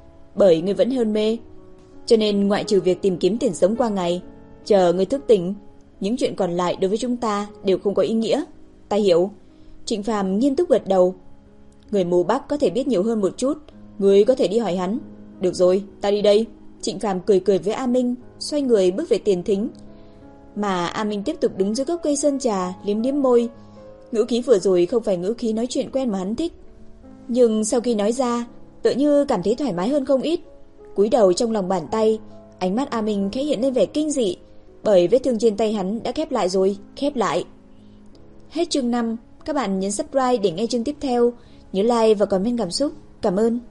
Bởi ngươi vẫn hôn mê, cho nên ngoại trừ việc tìm kiếm tiền sống qua ngày, chờ ngươi thức tỉnh, những chuyện còn lại đối với chúng ta đều không có ý nghĩa. Ta hiểu. Trịnh Phàm nghiêm túc gật đầu. Người mù Bắc có thể biết nhiều hơn một chút, ngươi có thể đi hỏi hắn. Được rồi, ta đi đây. Trịnh Phàm cười cười với A Minh, xoay người bước về tiền thính. Mà A Minh tiếp tục đứng dưới gốc cây sơn trà, liếm liếm môi. Ngữ khí vừa rồi không phải ngữ khí nói chuyện quen mà hắn thích, nhưng sau khi nói ra, tựa như cảm thấy thoải mái hơn không ít. Cúi đầu trong lòng bàn tay, ánh mắt A Minh khẽ hiện lên vẻ kinh dị, bởi vết thương trên tay hắn đã khép lại rồi, khép lại. Hết chương năm, các bạn nhấn subscribe để nghe chương tiếp theo, nhớ like và comment cảm xúc. Cảm ơn.